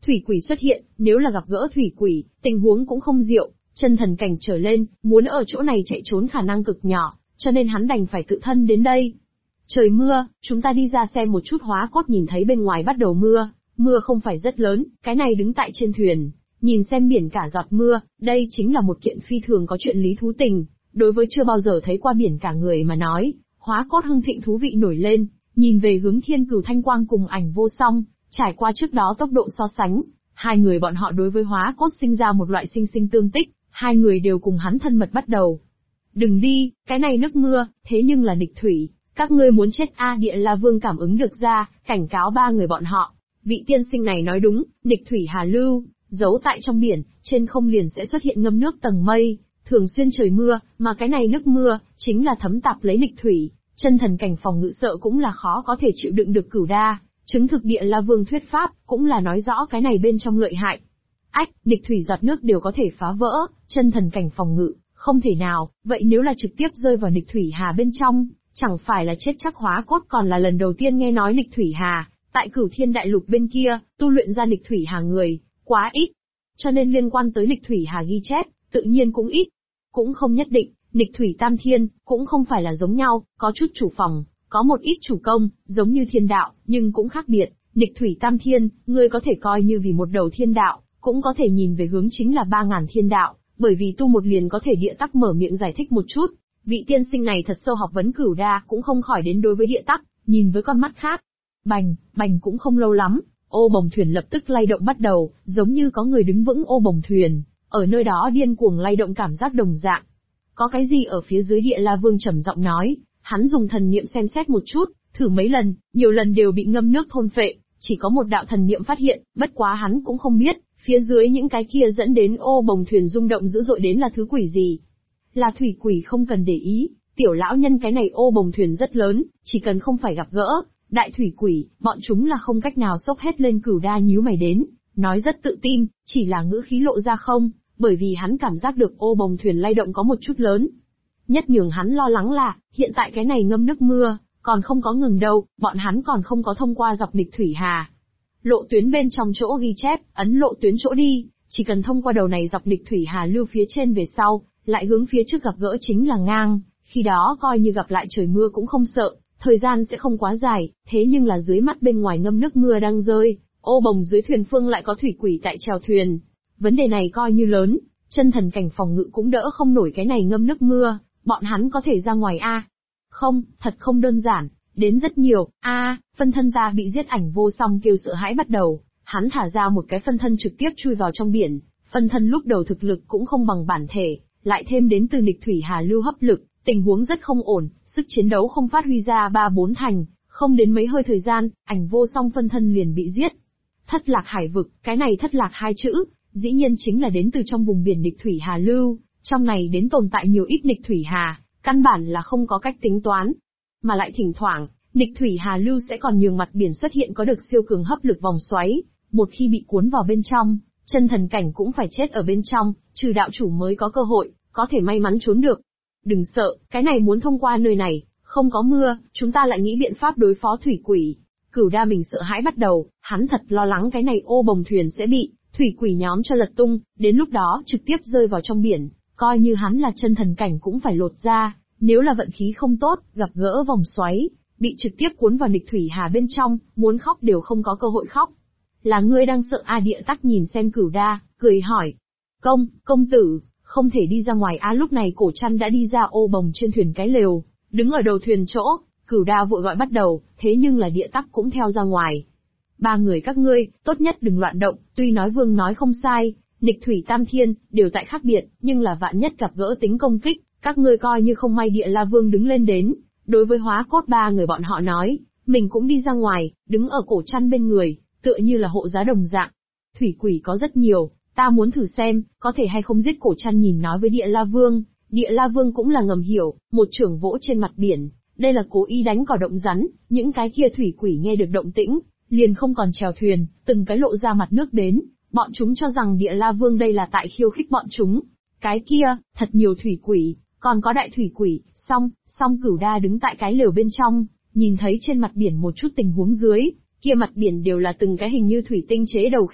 Thủy quỷ xuất hiện, nếu là gặp gỡ thủy quỷ, tình huống cũng không diệu, chân thần cảnh trở lên, muốn ở chỗ này chạy trốn khả năng cực nhỏ, cho nên hắn đành phải tự thân đến đây. Trời mưa, chúng ta đi ra xem một chút. Hóa cốt nhìn thấy bên ngoài bắt đầu mưa, mưa không phải rất lớn, cái này đứng tại trên thuyền, nhìn xem biển cả giọt mưa, đây chính là một kiện phi thường có chuyện lý thú tình, đối với chưa bao giờ thấy qua biển cả người mà nói, Hóa cốt hưng thịnh thú vị nổi lên, nhìn về hướng Thiên Cửu Thanh Quang cùng Ảnh Vô Song, trải qua trước đó tốc độ so sánh, hai người bọn họ đối với Hóa cốt sinh ra một loại sinh sinh tương tích, hai người đều cùng hắn thân mật bắt đầu. Đừng đi, cái này nước mưa, thế nhưng là nghịch thủy, các ngươi muốn chết a. Địa La Vương cảm ứng được ra, cảnh cáo ba người bọn họ. Vị tiên sinh này nói đúng, nghịch thủy hà lưu, giấu tại trong biển, trên không liền sẽ xuất hiện ngâm nước tầng mây, thường xuyên trời mưa, mà cái này nước mưa, chính là thấm tạp lấy nghịch thủy, chân thần cảnh phòng ngự sợ cũng là khó có thể chịu đựng được cửu đa, chứng thực Địa La Vương thuyết pháp, cũng là nói rõ cái này bên trong lợi hại. Ách, nghịch thủy giọt nước đều có thể phá vỡ, chân thần cảnh phòng ngự, không thể nào, vậy nếu là trực tiếp rơi vào nghịch thủy hà bên trong, chẳng phải là chết chắc. Hóa cốt còn là lần đầu tiên nghe nói nghịch thủy hà, tại Cửu Thiên Đại Lục bên kia, tu luyện ra nghịch thủy hà người, quá ít. Cho nên liên quan tới nghịch thủy hà ghi chép, tự nhiên cũng ít. Cũng không nhất định, nghịch thủy tam thiên, cũng không phải là giống nhau, có chút chủ phòng, có một ít chủ công, giống như thiên đạo, nhưng cũng khác biệt. Nghịch thủy tam thiên, ngươi có thể coi như vì một đầu thiên đạo, cũng có thể nhìn về hướng chính là 3.000 thiên đạo, bởi vì tu một liền có thể địa tắc mở miệng giải thích một chút. Vị tiên sinh này thật sâu học vấn cửu đa cũng không khỏi đến đối với địa tắc, nhìn với con mắt khác. Bành, bành cũng không lâu lắm, ô bồng thuyền lập tức lay động bắt đầu, giống như có người đứng vững ô bồng thuyền, ở nơi đó điên cuồng lay động cảm giác đồng dạng. Có cái gì ở phía dưới? Địa La Vương trầm giọng nói, hắn dùng thần niệm xem xét một chút, thử mấy lần, nhiều lần đều bị ngâm nước thôn phệ, chỉ có một đạo thần niệm phát hiện, bất quá hắn cũng không biết, phía dưới những cái kia dẫn đến ô bồng thuyền rung động dữ dội đến là thứ quỷ gì. Là thủy quỷ không cần để ý, tiểu lão nhân cái này ô bồng thuyền rất lớn, chỉ cần không phải gặp gỡ đại thủy quỷ, bọn chúng là không cách nào xốc hết lên. Cửu đa nhíu mày đến, nói rất tự tin, chỉ là ngữ khí lộ ra không, bởi vì hắn cảm giác được ô bồng thuyền lay động có một chút lớn. Nhất nhường hắn lo lắng là, hiện tại cái này ngâm nước mưa, còn không có ngừng đâu, bọn hắn còn không có thông qua dọc nghịch thủy hà. Lộ tuyến bên trong chỗ ghi chép, ấn lộ tuyến chỗ đi, chỉ cần thông qua đầu này dọc nghịch thủy hà lưu phía trên về sau, lại hướng phía trước gặp gỡ chính là ngang, khi đó coi như gặp lại trời mưa cũng không sợ, thời gian sẽ không quá dài, thế nhưng là dưới mắt bên ngoài ngâm nước mưa đang rơi, ô bồng dưới thuyền phương lại có thủy quỷ tại chèo thuyền. Vấn đề này coi như lớn, chân thần cảnh phòng ngự cũng đỡ không nổi cái này ngâm nước mưa, bọn hắn có thể ra ngoài a? Không, thật không đơn giản, đến rất nhiều. Phân thân ta bị giết. Ảnh Vô Song kêu sợ hãi bắt đầu, hắn thả ra một cái phân thân trực tiếp chui vào trong biển, phân thân lúc đầu thực lực cũng không bằng bản thể, lại thêm đến từ nghịch thủy hà lưu hấp lực, tình huống rất không ổn, sức chiến đấu không phát huy ra 3-4 thành, không đến mấy hơi thời gian, Ảnh Vô Song phân thân liền bị giết. Thất lạc hải vực, cái này thất lạc hai chữ, dĩ nhiên chính là đến từ trong vùng biển nghịch thủy hà lưu, trong này đến tồn tại nhiều ít nghịch thủy hà, căn bản là không có cách tính toán. Mà lại thỉnh thoảng, nghịch thủy hà lưu sẽ còn nhường mặt biển xuất hiện có được siêu cường hấp lực vòng xoáy, một khi bị cuốn vào bên trong, chân thần cảnh cũng phải chết ở bên trong, trừ đạo chủ mới có cơ hội, có thể may mắn trốn được. Đừng sợ, cái này muốn thông qua nơi này, không có mưa, chúng ta lại nghĩ biện pháp đối phó thủy quỷ. Cửu đa mình sợ hãi bắt đầu, hắn thật lo lắng cái này ô bồng thuyền sẽ bị thủy quỷ nhóm cho lật tung, đến lúc đó trực tiếp rơi vào trong biển, coi như hắn là chân thần cảnh cũng phải lột ra, nếu là vận khí không tốt, gặp gỡ vòng xoáy, bị trực tiếp cuốn vào nghịch thủy hà bên trong, muốn khóc đều không có cơ hội khóc. Là ngươi đang sợ Địa Tắc nhìn xem Cửu đa, cười hỏi. Công tử, không thể đi ra ngoài lúc này Cổ Trăn đã đi ra ô bồng trên thuyền cái lều, đứng ở đầu thuyền chỗ, Cửu đa vội gọi bắt đầu, thế nhưng là Địa Tắc cũng theo ra ngoài. Ba người các ngươi, tốt nhất đừng loạn động, tuy nói Vương nói không sai, nghịch thủy tam thiên, đều tại khác biệt, nhưng là vạn nhất gặp gỡ tính công kích, các ngươi coi như không may. Địa La Vương đứng lên đến, đối với Hóa Cốt ba người bọn họ nói, mình cũng đi ra ngoài, đứng ở Cổ Trăn bên người, tựa như là hộ giá đồng dạng. Thủy quỷ có rất nhiều, ta muốn thử xem, có thể hay không giết. Cổ Trăn nhìn nói với Địa La Vương, Địa La Vương cũng là ngầm hiểu, một chưởng vỗ trên mặt biển, đây là cố ý đánh cỏ động rắn, những cái kia thủy quỷ nghe được động tĩnh, liền không còn chèo thuyền, từng cái lộ ra mặt nước đến, bọn chúng cho rằng Địa La Vương đây là tại khiêu khích bọn chúng. Cái kia, thật nhiều thủy quỷ, còn có đại thủy quỷ. Song Cửu đa đứng tại cái lều bên trong, nhìn thấy trên mặt biển một chút tình huống dưới, kia mặt biển đều là từng cái hình như thủy tinh chế đầu khỉ,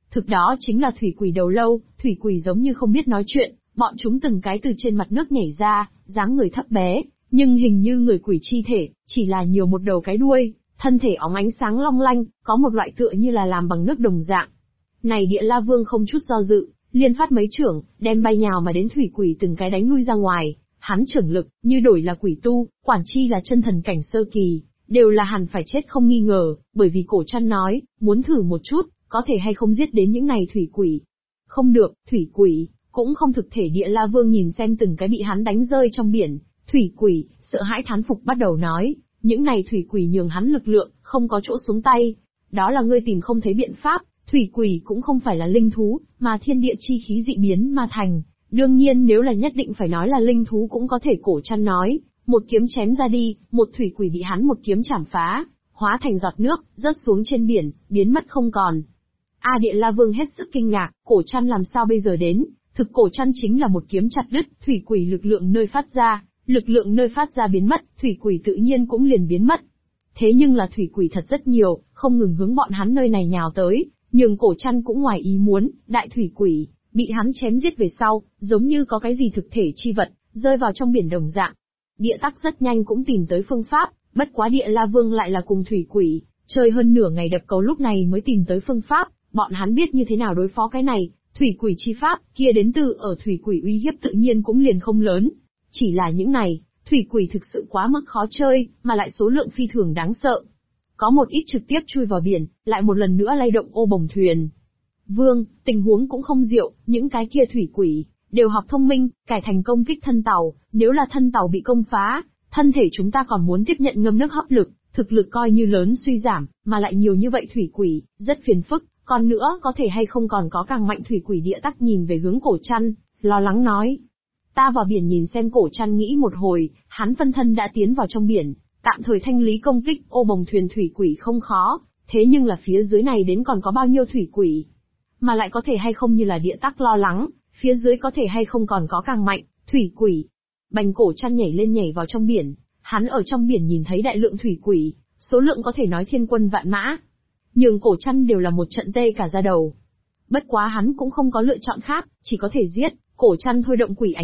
Thực đó chính là thủy quỷ đầu lâu. Thủy quỷ giống như không biết nói chuyện, bọn chúng từng cái từ trên mặt nước nhảy ra, dáng người thấp bé, nhưng hình như người quỷ chi thể, chỉ là nhiều một đầu cái đuôi, thân thể óng ánh sáng long lanh, có một loại tựa như là làm bằng nước đồng dạng. Này Địa La Vương không chút do dự, liên phát mấy chưởng, đem bay nhào mà đến thủy quỷ từng cái đánh lui ra ngoài. Hắn trưởng lực, như đổi là quỷ tu, quản chi là chân thần cảnh sơ kỳ, đều là hẳn phải chết không nghi ngờ, bởi vì cổ trăn nói, muốn thử một chút, có thể hay không giết đến những này thủy quỷ. Không được, thủy quỷ, cũng không thực thể. Địa La Vương nhìn xem từng cái bị hắn đánh rơi trong biển, thủy quỷ, sợ hãi thán phục bắt đầu nói, những này thủy quỷ nhường hắn lực lượng, không có chỗ xuống tay. Đó là ngươi tìm không thấy biện pháp, thủy quỷ cũng không phải là linh thú, mà thiên địa chi khí dị biến mà thành. Đương nhiên nếu là nhất định phải nói là linh thú cũng có thể. Cổ trăn nói, một kiếm chém ra đi, một thủy quỷ bị hắn một kiếm chảm phá, hóa thành giọt nước, rớt xuống trên biển, biến mất không còn. Địa La Vương hết sức kinh ngạc, cổ trăn làm sao bây giờ đến, thực cổ trăn chính là một kiếm chặt đứt thủy quỷ lực lượng nơi phát ra, lực lượng nơi phát ra biến mất, thủy quỷ tự nhiên cũng liền biến mất. Thế nhưng là thủy quỷ thật rất nhiều, không ngừng hướng bọn hắn nơi này nhào tới, nhường cổ trăn cũng ngoài ý muốn, đại thủy quỷ, bị hắn chém giết về sau, giống như có cái gì thực thể chi vật, rơi vào trong biển đồng dạng. Địa Tắc rất nhanh cũng tìm tới phương pháp, bất quá Địa La Vương lại là cùng thủy quỷ, chơi hơn nửa ngày đập cầu lúc này mới tìm tới phương pháp, bọn hắn biết như thế nào đối phó cái này, thủy quỷ chi pháp, kia đến từ ở thủy quỷ uy hiếp tự nhiên cũng liền không lớn. Chỉ là những này, thủy quỷ thực sự quá mức khó chơi, mà lại số lượng phi thường đáng sợ. Có một ít trực tiếp chui vào biển, lại một lần nữa lay động ô bồng thuyền. Vương, tình huống cũng không diệu, những cái kia thủy quỷ, đều học thông minh, cải thành công kích thân tàu, nếu là thân tàu bị công phá, thân thể chúng ta còn muốn tiếp nhận ngâm nước hấp lực, thực lực coi như lớn suy giảm, mà lại nhiều như vậy thủy quỷ, rất phiền phức, còn nữa có thể hay không còn có càng mạnh thủy quỷ. Địa Tắc nhìn về hướng cổ trăn, lo lắng nói. Ta vào biển nhìn xem. Cổ trăn nghĩ một hồi, hắn phân thân đã tiến vào trong biển, tạm thời thanh lý công kích ô bồng thuyền thủy quỷ không khó, thế nhưng là phía dưới này đến còn có bao nhiêu thủy quỷ? Mà lại có thể hay không như là Địa Tắc lo lắng, phía dưới có thể hay không còn có càng mạnh, thủy quỷ. Bành cổ trăn nhảy lên nhảy vào trong biển, hắn ở trong biển nhìn thấy đại lượng thủy quỷ, số lượng có thể nói thiên quân vạn mã. Nhường cổ trăn đều là một trận tê cả da đầu. Bất quá hắn cũng không có lựa chọn khác, chỉ có thể giết. Cổ trăn thôi động quỷ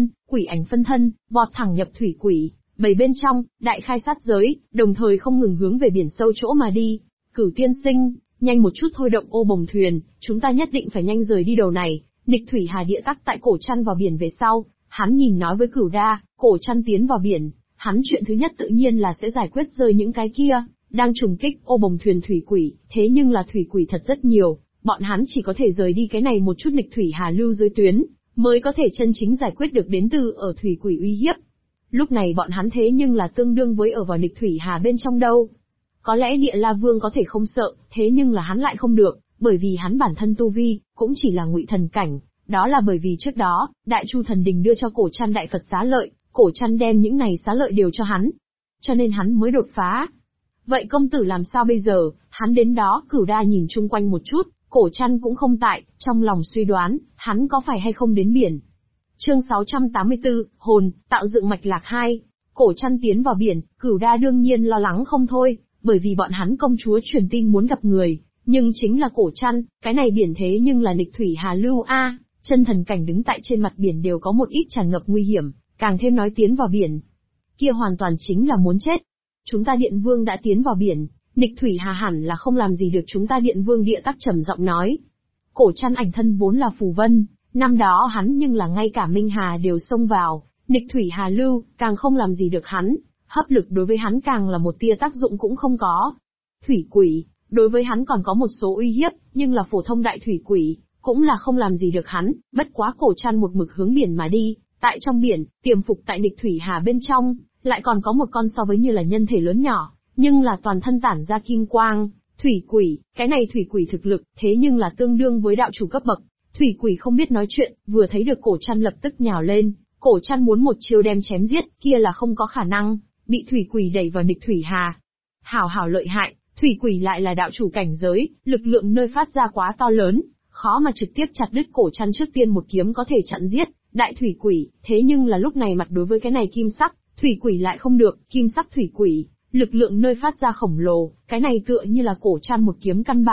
ảnh phân thân, vọt thẳng nhập thủy quỷ, bầy bên trong, đại khai sát giới, đồng thời không ngừng hướng về biển sâu chỗ mà đi. Cửu tiên sinh, nhanh một chút thôi động ô bồng thuyền, chúng ta nhất định phải nhanh rời đi đầu này. Nghịch thủy hà. Địa Tắc tại cổ trăn vào biển về sau, hắn nhìn nói với Cửu Đa, cổ trăn tiến vào biển, hắn chuyện thứ nhất tự nhiên là sẽ giải quyết rơi những cái kia đang trùng kích ô bồng thuyền thủy quỷ, thế nhưng là thủy quỷ thật rất nhiều, bọn hắn chỉ có thể rời đi cái này một chút nghịch thủy hà lưu dưới tuyến, mới có thể chân chính giải quyết được đến từ ở thủy quỷ uy hiếp. Lúc này bọn hắn thế nhưng là tương đương với ở vào nghịch thủy hà bên trong đâu. Có lẽ Địa La Vương có thể không sợ, thế nhưng là hắn lại không được, bởi vì hắn bản thân tu vi cũng chỉ là ngụy thần cảnh, đó là bởi vì trước đó, Đại Chu Thần Đình đưa cho cổ trăn đại Phật xá lợi, cổ trăn đem những này xá lợi đều cho hắn, cho nên hắn mới đột phá. Vậy công tử làm sao bây giờ? Hắn đến đó. Cửu Đa nhìn chung quanh một chút, cổ trăn cũng không tại, trong lòng suy đoán, hắn có phải hay không đến biển. Chương 684, hồn, tạo dựng mạch lạc 2. Cổ trăn tiến vào biển, Cửu Đa đương nhiên lo lắng không thôi, bởi vì bọn hắn công chúa truyền tin muốn gặp người, nhưng chính là cổ trăn, cái này biển thế nhưng là nghịch thủy hà lưu a, chân thần cảnh đứng tại trên mặt biển đều có một ít tràn ngập nguy hiểm, càng thêm nói tiến vào biển, kia hoàn toàn chính là muốn chết. Chúng ta Điện Vương đã tiến vào biển, nghịch thủy hà hẳn là không làm gì được chúng ta. Điện Vương Địa Tắc trầm giọng nói. Cổ trăn ảnh thân vốn là phù vân, năm đó hắn nhưng là ngay cả Minh Hà đều xông vào, nghịch thủy hà lưu, càng không làm gì được hắn, hấp lực đối với hắn càng là một tia tác dụng cũng không có. Thủy quỷ, đối với hắn còn có một số uy hiếp, nhưng là phổ thông đại thủy quỷ, cũng là không làm gì được hắn. Bất quá cổ trăn một mực hướng biển mà đi, tại trong biển, tiềm phục tại nghịch thủy hà bên trong, lại còn có một con so với như là nhân thể lớn nhỏ, nhưng là toàn thân tản ra kim quang, thủy quỷ. Cái này thủy quỷ thực lực, thế nhưng là tương đương với đạo chủ cấp bậc. Thủy quỷ không biết nói chuyện, vừa thấy được cổ trăn lập tức nhào lên, cổ trăn muốn một chiêu đem chém giết, kia là không có khả năng, bị thủy quỷ đẩy vào nghịch thủy hà. Hảo lợi hại, thủy quỷ lại là đạo chủ cảnh giới, lực lượng nơi phát ra quá to lớn, khó mà trực tiếp chặt đứt cổ trăn. Trước tiên một kiếm có thể chặn giết đại thủy quỷ, thế nhưng là lúc này mặt đối với cái này kim sắc thủy quỷ lại không được. Kim sắc thủy quỷ, lực lượng nơi phát ra khổng lồ, cái này tựa như là cổ trăn một kiếm căn bản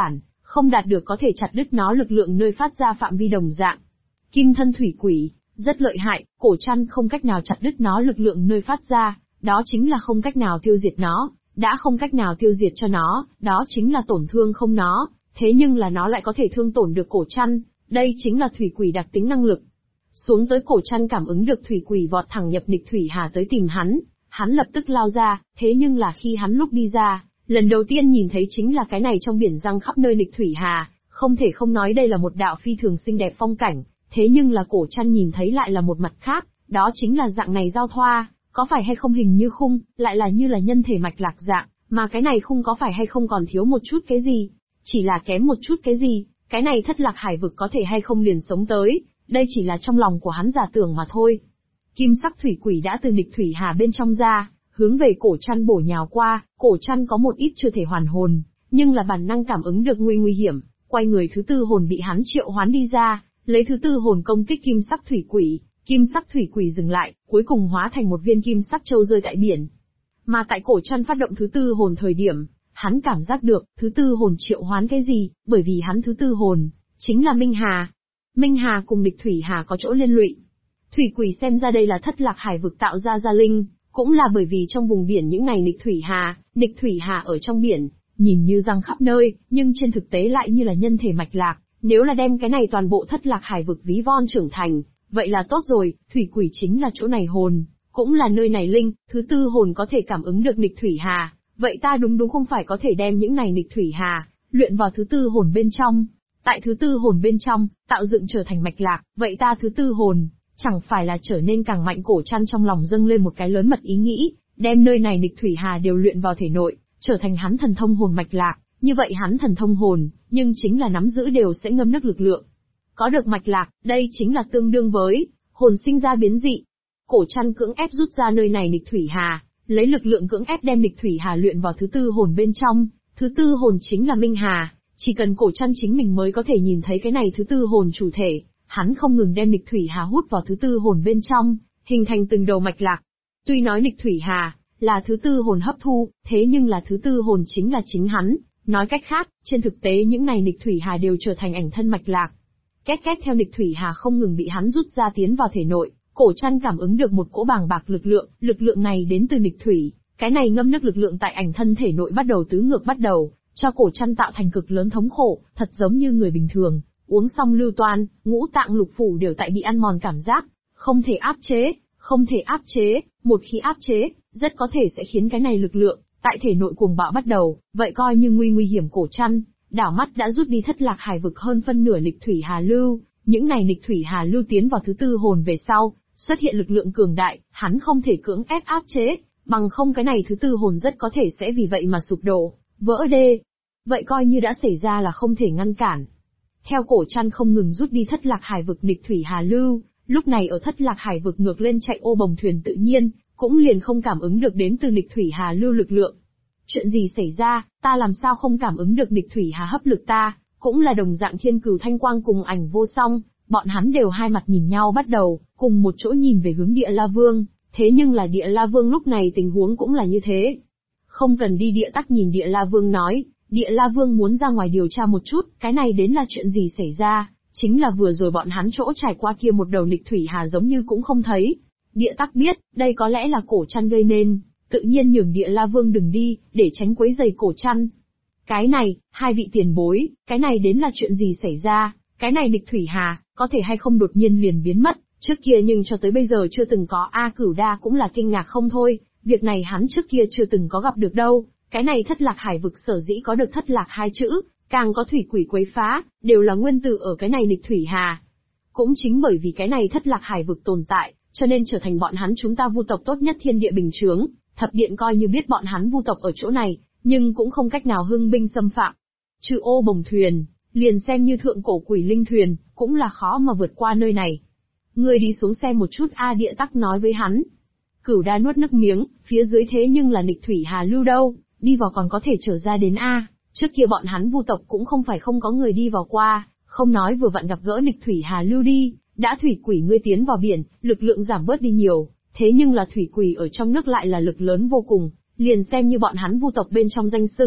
không đạt được có thể chặt đứt nó lực lượng nơi phát ra phạm vi đồng dạng. Kim thân thủy quỷ, rất lợi hại, cổ trăn không cách nào chặt đứt nó lực lượng nơi phát ra, đó chính là không cách nào tiêu diệt nó, đã không cách nào tiêu diệt cho nó, đó chính là tổn thương không nó, thế nhưng là nó lại có thể thương tổn được cổ trăn, đây chính là thủy quỷ đặc tính năng lực. Xuống tới cổ trăn cảm ứng được thủy quỷ vọt thẳng nhập nghịch thủy hà tới tìm hắn lập tức lao ra, thế nhưng là khi hắn lúc đi ra, lần đầu tiên nhìn thấy chính là cái này trong biển răng khắp nơi nghịch thủy hà, không thể không nói đây là một đạo phi thường xinh đẹp phong cảnh, thế nhưng là cổ trăn nhìn thấy lại là một mặt khác, đó chính là dạng này giao thoa, có phải hay không hình như khung, lại là như là nhân thể mạch lạc dạng, mà cái này khung có phải hay không còn thiếu một chút cái gì, chỉ là kém một chút cái gì, cái này thất lạc hải vực có thể hay không liền sống tới, đây chỉ là trong lòng của hắn giả tưởng mà thôi. Kim sắc thủy quỷ đã từ nghịch thủy hà bên trong ra, hướng về cổ trăn bổ nhào qua, cổ trăn có một ít chưa thể hoàn hồn, nhưng là bản năng cảm ứng được nguy hiểm, quay người thứ tư hồn bị hắn triệu hoán đi ra, lấy thứ tư hồn công kích kim sắc thủy quỷ, kim sắc thủy quỷ dừng lại, cuối cùng hóa thành một viên kim sắc châu rơi tại biển. Mà tại cổ trăn phát động thứ tư hồn thời điểm, hắn cảm giác được, thứ tư hồn triệu hoán cái gì, bởi vì hắn thứ tư hồn, chính là Minh Hà. Minh Hà cùng nghịch thủy hà có chỗ liên lụy. Thủy quỷ xem ra đây là thất lạc hải vực tạo ra gia linh, cũng là bởi vì trong vùng biển những ngày nghịch thủy hà ở trong biển, nhìn như răng khắp nơi, nhưng trên thực tế lại như là nhân thể mạch lạc, nếu là đem cái này toàn bộ thất lạc hải vực ví von trưởng thành, vậy là tốt rồi, thủy quỷ chính là chỗ này hồn, cũng là nơi này linh, thứ tư hồn có thể cảm ứng được nghịch thủy hà, vậy ta đúng không phải có thể đem những này nghịch thủy hà, luyện vào thứ tư hồn bên trong, tại thứ tư hồn bên trong, tạo dựng trở thành mạch lạc, vậy ta thứ tư hồn, chẳng phải là trở nên càng mạnh. Cổ trăn trong lòng dâng lên một cái lớn mật ý nghĩ, đem nơi này nghịch thủy hà đều luyện vào thể nội, trở thành hắn thần thông hồn mạch lạc, như vậy hắn thần thông hồn, nhưng chính là nắm giữ đều sẽ ngâm nước lực lượng. Có được mạch lạc, đây chính là tương đương với hồn sinh ra biến dị. Cổ trăn cưỡng ép rút ra nơi này nghịch thủy hà, lấy lực lượng cưỡng ép đem nghịch thủy hà luyện vào thứ tư hồn bên trong, thứ tư hồn chính là Minh Hà, chỉ cần cổ trăn chính mình mới có thể nhìn thấy cái này thứ tư hồn chủ thể, hắn không ngừng đem nghịch thủy hà hút vào thứ tư hồn bên trong, hình thành từng đầu mạch lạc. Tuy nói nghịch thủy hà là thứ tư hồn hấp thu, thế nhưng là thứ tư hồn chính là chính hắn, nói cách khác, trên thực tế những này nghịch thủy hà đều trở thành ảnh thân mạch lạc. Két két theo nghịch thủy hà không ngừng bị hắn rút ra tiến vào thể nội, cổ trăn cảm ứng được một cỗ bàng bạc lực lượng này đến từ nghịch thủy, cái này ngâm nước lực lượng tại ảnh thân thể nội bắt đầu tứ ngược bắt đầu, cho cổ trăn tạo thành cực lớn thống khổ, thật giống như người bình thường, uống xong lưu toan, ngũ tạng lục phủ đều tại bị ăn mòn cảm giác, không thể áp chế, một khi áp chế, rất có thể sẽ khiến cái này lực lượng tại thể nội cuồng bạo bắt đầu, vậy coi như nguy hiểm. Cổ trăn đảo mắt đã rút đi thất lạc hải vực hơn phân nửa nghịch thủy hà lưu, những này nghịch thủy hà lưu tiến vào thứ tư hồn về sau, xuất hiện lực lượng cường đại, hắn không thể cưỡng ép áp chế, bằng không cái này thứ tư hồn rất có thể sẽ vì vậy mà sụp đổ, vỡ đê. Vậy coi như đã xảy ra là không thể ngăn cản. Theo cổ trăn không ngừng rút đi thất lạc hải vực nghịch thủy hà lưu, lúc này ở thất lạc hải vực ngược lên chạy ô bồng thuyền tự nhiên, cũng liền không cảm ứng được đến từ nghịch thủy hà lưu lực lượng. Chuyện gì xảy ra, ta làm sao không cảm ứng được nghịch thủy hà hấp lực ta, cũng là đồng dạng Thiên Cửu Thanh Quang cùng Ảnh Vô Song, bọn hắn đều hai mặt nhìn nhau bắt đầu, cùng một chỗ nhìn về hướng Địa La Vương, thế nhưng là Địa La Vương lúc này tình huống cũng là như thế. Không cần đi Địa Tắc nhìn Địa La Vương nói, Địa La Vương muốn ra ngoài điều tra một chút, cái này đến là chuyện gì xảy ra, chính là vừa rồi bọn hắn chỗ trải qua kia một đầu nghịch thủy hà giống như cũng không thấy. Địa Tắc biết, đây có lẽ là cổ trăn gây nên, tự nhiên nhường Địa La Vương đừng đi, để tránh quấy rầy cổ trăn. Cái này, hai vị tiền bối, cái này đến là chuyện gì xảy ra, cái này nghịch thủy hà, có thể hay không đột nhiên liền biến mất, trước kia nhưng cho tới bây giờ chưa từng có. Cửu Đa cũng là kinh ngạc không thôi, việc này hắn trước kia chưa từng có gặp được đâu, cái này thất lạc hải vực sở dĩ có được thất lạc hai chữ, càng có thủy quỷ quấy phá, đều là nguyên tử ở cái này nghịch thủy hà. Cũng chính bởi vì cái này thất lạc hải vực tồn tại, cho nên trở thành bọn hắn chúng ta vu tộc tốt nhất thiên địa bình chướng, thập điện coi như biết bọn hắn vu tộc ở chỗ này, nhưng cũng không cách nào hưng binh xâm phạm. Trừ ô bồng thuyền, liền xem như thượng cổ quỷ linh thuyền, cũng là khó mà vượt qua nơi này. Ngươi đi xuống xe một chút. Địa Tắc nói với hắn. Cửu Đa nuốt nước miếng, phía dưới thế nhưng là nghịch thủy hà lưu đâu, đi vào còn có thể trở ra đến trước kia bọn hắn vu tộc cũng không phải không có người đi vào qua, không nói vừa vặn gặp gỡ nghịch thủy hà lưu đi, đã thủy quỷ ngươi tiến vào biển, lực lượng giảm bớt đi nhiều, thế nhưng là thủy quỷ ở trong nước lại là lực lớn vô cùng, liền xem như bọn hắn vu tộc bên trong danh xưng,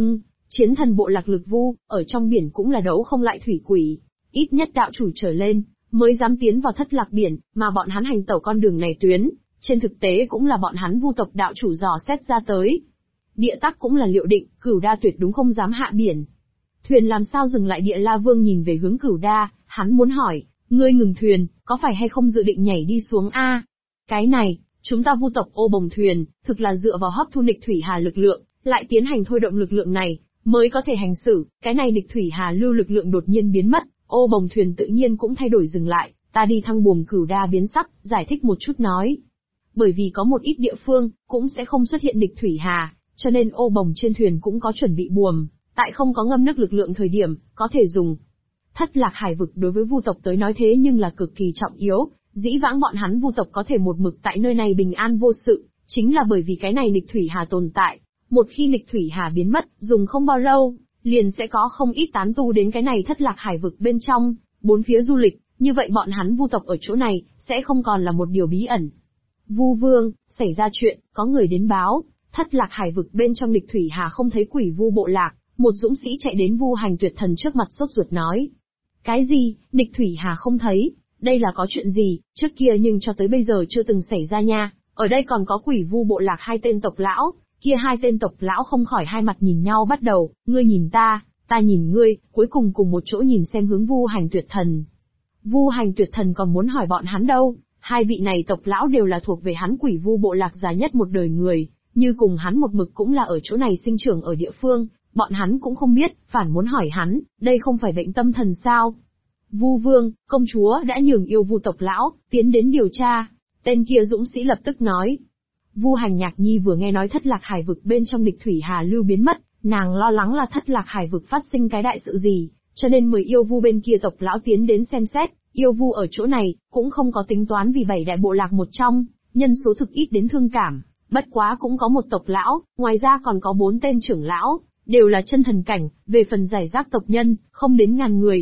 Chiến thần bộ lạc Lực Vu, ở trong biển cũng là đấu không lại thủy quỷ. Ít nhất đạo chủ trở lên, mới dám tiến vào thất lạc biển, mà bọn hắn hành tẩu con đường này tuyến, trên thực tế cũng là bọn hắn Vu tộc đạo chủ dò xét ra tới. Địa tắc cũng là liệu định, Cửu Đa tuyệt đúng không dám hạ biển. Thuyền làm sao dừng lại? Địa La Vương nhìn về hướng Cửu Đa, hắn muốn hỏi, ngươi ngừng thuyền, có phải hay không dự định nhảy đi xuống a? Cái này, chúng ta Vu tộc ô bồng thuyền, thực là dựa vào hấp thu nghịch thủy hà lực lượng, lại tiến hành thôi động lực lượng này, mới có thể hành xử, cái này nghịch thủy hà lưu lực lượng đột nhiên biến mất, ô bồng thuyền tự nhiên cũng thay đổi dừng lại, ta đi thăng buồm. Cửu Đa biến sắc, giải thích một chút nói. Bởi vì có một ít địa phương, cũng sẽ không xuất hiện nghịch thủy hà, cho nên ô bồng trên thuyền cũng có chuẩn bị buồm, tại không có ngâm nước lực lượng thời điểm, có thể dùng. Thất lạc hải vực đối với Vu tộc tới nói thế nhưng là cực kỳ trọng yếu, dĩ vãng bọn hắn Vu tộc có thể một mực tại nơi này bình an vô sự, chính là bởi vì cái này nghịch thủy hà tồn tại. Một khi nghịch thủy hà biến mất, dùng không bao lâu, liền sẽ có không ít tán tu đến cái này thất lạc hải vực bên trong, bốn phía du lịch, như vậy bọn hắn Vu tộc ở chỗ này, sẽ không còn là một điều bí ẩn. Vu Vương, xảy ra chuyện, có người đến báo, thất lạc hải vực bên trong nghịch thủy hà không thấy quỷ Vu bộ lạc, một dũng sĩ chạy đến Vu Hành Tuyệt Thần trước mặt sốt ruột nói. Cái gì, nghịch thủy hà không thấy, đây là có chuyện gì, trước kia nhưng cho tới bây giờ chưa từng xảy ra nha, ở đây còn có quỷ Vu bộ lạc hai tên tộc lão. Kia hai tên tộc lão không khỏi hai mặt nhìn nhau bắt đầu, ngươi nhìn ta nhìn ngươi, cuối cùng cùng một chỗ nhìn xem hướng Vu Hành Tuyệt Thần. Vu Hành Tuyệt Thần còn muốn hỏi bọn hắn đâu, hai vị này tộc lão đều là thuộc về hắn quỷ Vu bộ lạc già nhất một đời người, như cùng hắn một mực cũng là ở chỗ này sinh trưởng ở địa phương, bọn hắn cũng không biết, phản muốn hỏi hắn, đây không phải bệnh tâm thần sao? Vu Vương, công chúa đã nhường yêu Vu tộc lão, tiến đến điều tra. Tên kia dũng sĩ lập tức nói. Vu Hành Nhạc Nhi vừa nghe nói thất lạc hải vực bên trong nghịch thủy hà lưu biến mất, nàng lo lắng là thất lạc hải vực phát sinh cái đại sự gì, cho nên mời yêu Vu bên kia tộc lão tiến đến xem xét. Yêu Vu ở chỗ này, cũng không có tính toán vì 7 đại bộ lạc một trong, nhân số thực ít đến thương cảm, bất quá cũng có một tộc lão, ngoài ra còn có 4 tên trưởng lão, đều là chân thần cảnh, về phần giải rác tộc nhân, không đến ngàn người.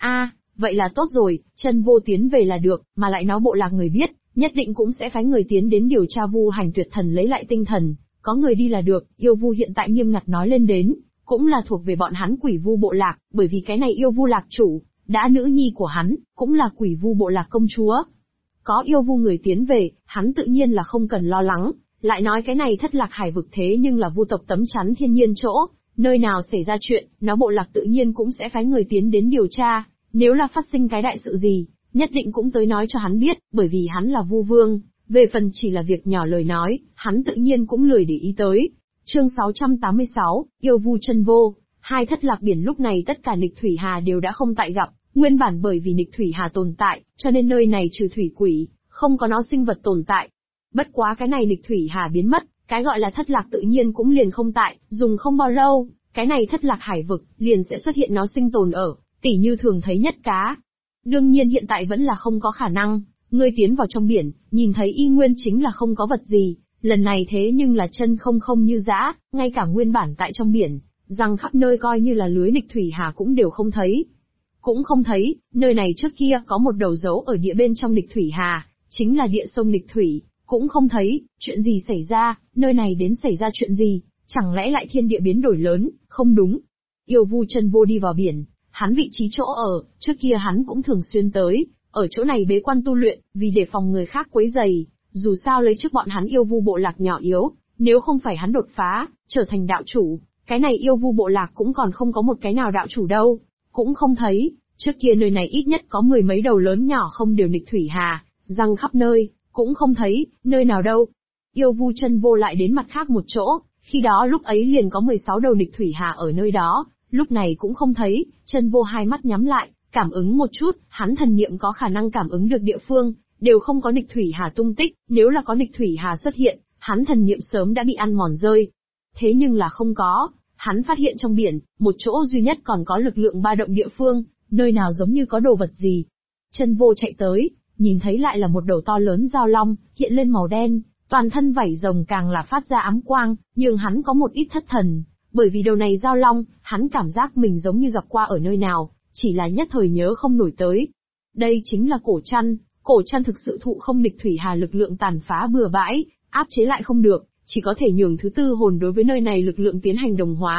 Vậy là tốt rồi, chân vô tiến về là được, mà lại nói bộ lạc người biết, nhất định cũng sẽ phái người tiến đến điều tra. Vu Hành Tuyệt Thần lấy lại tinh thần, có người đi là được. Yêu Vu hiện tại nghiêm ngặt nói lên đến, cũng là thuộc về bọn hắn quỷ Vu bộ lạc, bởi vì cái này yêu Vu lạc chủ, đã nữ nhi của hắn, cũng là quỷ Vu bộ lạc công chúa. Có yêu Vu người tiến về, hắn tự nhiên là không cần lo lắng, lại nói cái này thất lạc hải vực thế nhưng là Vu tộc tấm chắn thiên nhiên chỗ, nơi nào xảy ra chuyện, nó bộ lạc tự nhiên cũng sẽ phái người tiến đến điều tra, nếu là phát sinh cái đại sự gì, nhất định cũng tới nói cho hắn biết, bởi vì hắn là Vu Vương, về phần chỉ là việc nhỏ lời nói, hắn tự nhiên cũng lười để ý tới. Chương 686, yêu Vu chân vô, hai thất lạc biển lúc này tất cả nghịch thủy hà đều đã không tại gặp, nguyên bản bởi vì nghịch thủy hà tồn tại, cho nên nơi này trừ thủy quỷ, không có nó sinh vật tồn tại. Bất quá cái này nghịch thủy hà biến mất, cái gọi là thất lạc tự nhiên cũng liền không tại, dùng không bao lâu, cái này thất lạc hải vực liền sẽ xuất hiện nó sinh tồn ở, tỉ như thường thấy nhất cá. Đương nhiên hiện tại vẫn là không có khả năng, ngươi tiến vào trong biển, nhìn thấy y nguyên chính là không có vật gì, lần này thế nhưng là chân không như dã, ngay cả nguyên bản tại trong biển, rằng khắp nơi coi như là lưới nghịch thủy hà cũng đều không thấy. Cũng không thấy, nơi này trước kia có một đầu dấu ở địa bên trong nghịch thủy hà, chính là địa sông nghịch thủy, cũng không thấy, chuyện gì xảy ra, nơi này đến xảy ra chuyện gì, chẳng lẽ lại thiên địa biến đổi lớn, không đúng. Yêu Vu chân vô đi vào biển, hắn vị trí chỗ ở, trước kia hắn cũng thường xuyên tới, ở chỗ này bế quan tu luyện, vì để phòng người khác quấy rầy, dù sao lấy trước bọn hắn yêu Vu bộ lạc nhỏ yếu, nếu không phải hắn đột phá, trở thành đạo chủ, cái này yêu Vu bộ lạc cũng còn không có một cái nào đạo chủ đâu, cũng không thấy, trước kia nơi này ít nhất có 10 mấy đầu lớn nhỏ không đều nghịch thủy hà, răng khắp nơi, cũng không thấy, nơi nào đâu. Yêu Vu chân vô lại đến mặt khác một chỗ, khi đó lúc ấy liền có 16 đầu nghịch thủy hà ở nơi đó, lúc này cũng không thấy. Chân vô hai mắt nhắm lại, cảm ứng một chút, hắn thần niệm có khả năng cảm ứng được địa phương, đều không có nghịch thủy hà tung tích, nếu là có nghịch thủy hà xuất hiện, hắn thần niệm sớm đã bị ăn mòn rơi. Thế nhưng là không có, hắn phát hiện trong biển, một chỗ duy nhất còn có lực lượng ba động địa phương, nơi nào giống như có đồ vật gì. Chân vô chạy tới, nhìn thấy lại là một đầu to lớn dao long, hiện lên màu đen, toàn thân vảy rồng càng là phát ra ám quang, nhưng hắn có một ít thất thần, bởi vì đầu này dao long, hắn cảm giác mình giống như gặp qua ở nơi nào, chỉ là nhất thời nhớ không nổi tới. Đây chính là cổ trăn thực sự thụ không nghịch thủy hà lực lượng tàn phá bừa bãi, áp chế lại không được, chỉ có thể nhường thứ tư hồn đối với nơi này lực lượng tiến hành đồng hóa.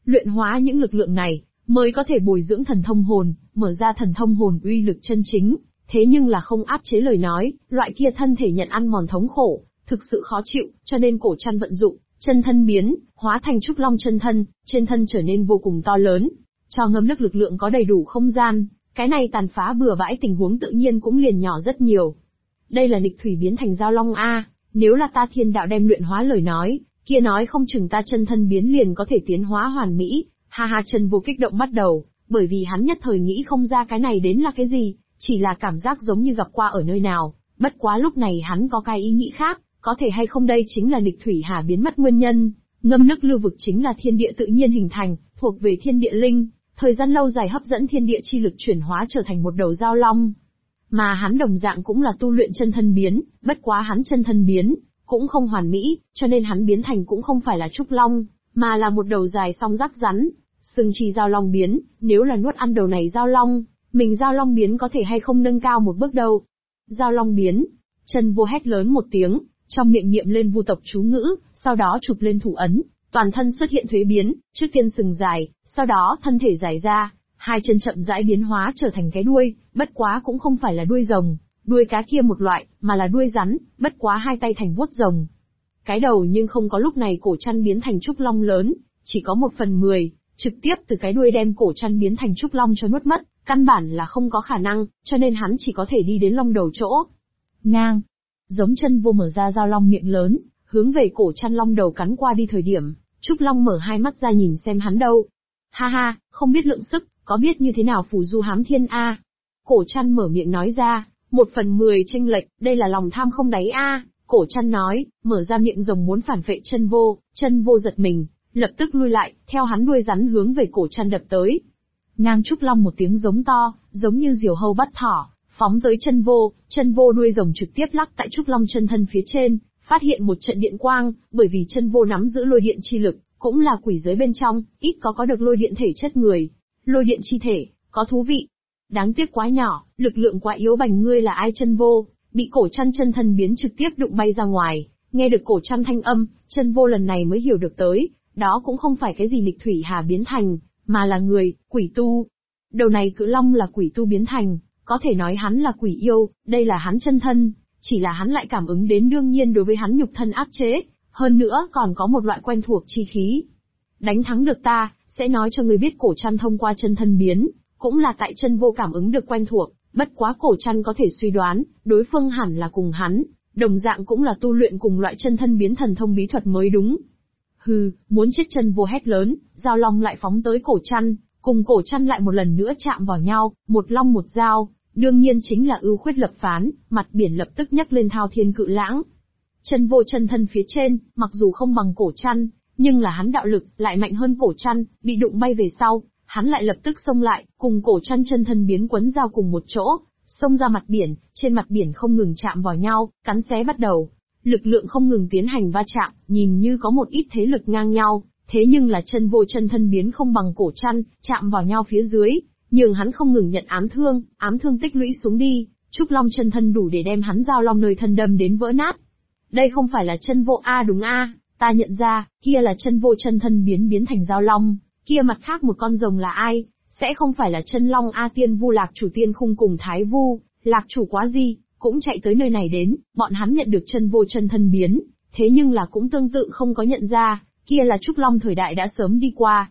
Luyện hóa những lực lượng này, mới có thể bồi dưỡng thần thông hồn, mở ra thần thông hồn uy lực chân chính. Thế nhưng là không áp chế lời nói, loại kia thân thể nhận ăn mòn thống khổ, thực sự khó chịu, cho nên Cổ Trăn vận dụng, chân thân biến, hóa thành trúc long chân thân, trên thân trở nên vô cùng to lớn. Cho ngâm nước lực lượng có đầy đủ không gian, cái này tàn phá bừa bãi tình huống tự nhiên cũng liền nhỏ rất nhiều. Đây là nghịch thủy biến thành giao long a, nếu là ta thiên đạo đem luyện hóa lời nói, kia nói không chừng ta chân thân biến liền có thể tiến hóa hoàn mỹ. Ha ha, Chân Vô kích động bắt đầu, bởi vì hắn nhất thời nghĩ không ra cái này đến là cái gì, chỉ là cảm giác giống như gặp qua ở nơi nào, bất quá lúc này hắn có cái ý nghĩ khác, có thể hay không đây chính là nghịch thủy hà biến mất nguyên nhân. Ngâm nước lưu vực chính là thiên địa tự nhiên hình thành, thuộc về thiên địa linh, thời gian lâu dài hấp dẫn thiên địa chi lực chuyển hóa trở thành một đầu giao long. Mà hắn đồng dạng cũng là tu luyện chân thân biến, bất quá hắn chân thân biến cũng không hoàn mỹ, cho nên hắn biến thành cũng không phải là trúc long, mà là một đầu dài song rắc rắn. Xương chi giao long biến, nếu là nuốt ăn đầu này giao long, mình giao long biến có thể hay không nâng cao một bước đâu. Giao long biến, Chân Vô hét lớn một tiếng, trong miệng niệm lên vu tộc chú ngữ, sau đó chụp lên thủ ấn, toàn thân xuất hiện thuế biến, trước tiên sừng dài, sau đó thân thể dài ra, hai chân chậm rãi biến hóa trở thành cái đuôi, bất quá cũng không phải là đuôi rồng, đuôi cá kia một loại, mà là đuôi rắn, bất quá hai tay thành vuốt rồng. Cái đầu nhưng không có, lúc này Cổ Trăn biến thành trúc long lớn, chỉ có 1/10, trực tiếp từ cái đuôi đem Cổ Trăn biến thành trúc long cho nuốt mất, căn bản là không có khả năng, cho nên hắn chỉ có thể đi đến long đầu chỗ. Ngang, giống Chân Vô mở ra giao long miệng lớn, hướng về Cổ Trăn long đầu cắn qua đi thời điểm, trúc long mở hai mắt ra nhìn xem hắn đâu. Ha ha, không biết lượng sức, có biết như thế nào phù du hám thiên a? Cổ Trăn mở miệng nói ra, 1/10 chênh lệch, đây là lòng tham không đáy a. Cổ Trăn nói, mở ra miệng rồng muốn phản vệ Chân Vô, Chân Vô giật mình, lập tức lui lại, theo hắn đuôi rắn hướng về Cổ Trăn đập tới. Ngang trúc long một tiếng giống to, giống như diều hâu bắt thỏ, phóng tới Chân Vô đuôi rồng trực tiếp lắc tại trúc long chân thân phía trên, phát hiện một trận điện quang, bởi vì Chân Vô nắm giữ lôi điện chi lực, cũng là quỷ giới bên trong, ít có được lôi điện thể chất người. Lôi điện chi thể, có thú vị. Đáng tiếc quá nhỏ, lực lượng quá yếu bành, ngươi là ai? Chân Vô bị Cổ Trăn chân thân biến trực tiếp đụng bay ra ngoài, nghe được Cổ Trăn thanh âm, Chân Vô lần này mới hiểu được tới, đó cũng không phải cái gì nghịch thủy hà biến thành, mà là người, quỷ tu. Đầu này cự long là quỷ tu biến thành, có thể nói hắn là quỷ yêu, đây là hắn chân thân, chỉ là hắn lại cảm ứng đến đương nhiên đối với hắn nhục thân áp chế, hơn nữa còn có một loại quen thuộc chi khí. Đánh thắng được ta, sẽ nói cho người biết Cổ Trăn thông qua chân thân biến, cũng là tại Chân Vô cảm ứng được quen thuộc, bất quá Cổ Trăn có thể suy đoán, đối phương hẳn là cùng hắn, đồng dạng cũng là tu luyện cùng loại chân thân biến thần thông bí thuật mới đúng. Hừ, muốn chết! Chân Vô hét lớn, giao long lại phóng tới Cổ Trăn, cùng Cổ Trăn lại một lần nữa chạm vào nhau, một long một dao, đương nhiên chính là ưu khuyết lập phán, mặt biển lập tức nhấc lên thao thiên cự lãng. Chân Vô chân thân phía trên, mặc dù không bằng Cổ Trăn, nhưng là hắn đạo lực lại mạnh hơn Cổ Trăn, bị đụng bay về sau, hắn lại lập tức xông lại, cùng Cổ Trăn chân thân biến quấn giao cùng một chỗ, xông ra mặt biển, trên mặt biển không ngừng chạm vào nhau, cắn xé bắt đầu. Lực lượng không ngừng tiến hành va chạm, nhìn như có một ít thế lực ngang nhau, thế nhưng là Chân Vô chân thân biến không bằng Cổ Trăn, chạm vào nhau phía dưới, nhường hắn không ngừng nhận ám thương tích lũy xuống đi, trúc long chân thân đủ để đem hắn giao long nơi thân đâm đến vỡ nát. Đây không phải là Chân Vô a? Đúng a, ta nhận ra, kia là Chân Vô chân thân biến thành giao long, kia mặt khác một con rồng là ai? Sẽ không phải là Chân Long a? Tiên Vu Lạc chủ Tiên Khung cùng Thái Vu Lạc chủ quá gì, cũng chạy tới nơi này đến, bọn hắn nhận được Chân Vô chân thân biến, thế nhưng là cũng tương tự không có nhận ra, kia là trúc long thời đại đã sớm đi qua.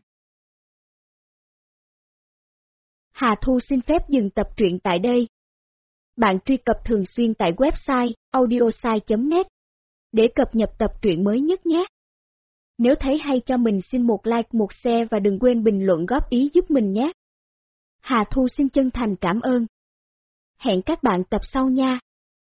Hà Thu xin phép dừng tập truyện tại đây. Bạn truy cập thường xuyên tại website audiosai.net để cập nhật tập truyện mới nhất nhé. Nếu thấy hay cho mình xin một like, một share và đừng quên bình luận góp ý giúp mình nhé. Hà Thu xin chân thành cảm ơn. Hẹn các bạn tập sau nha.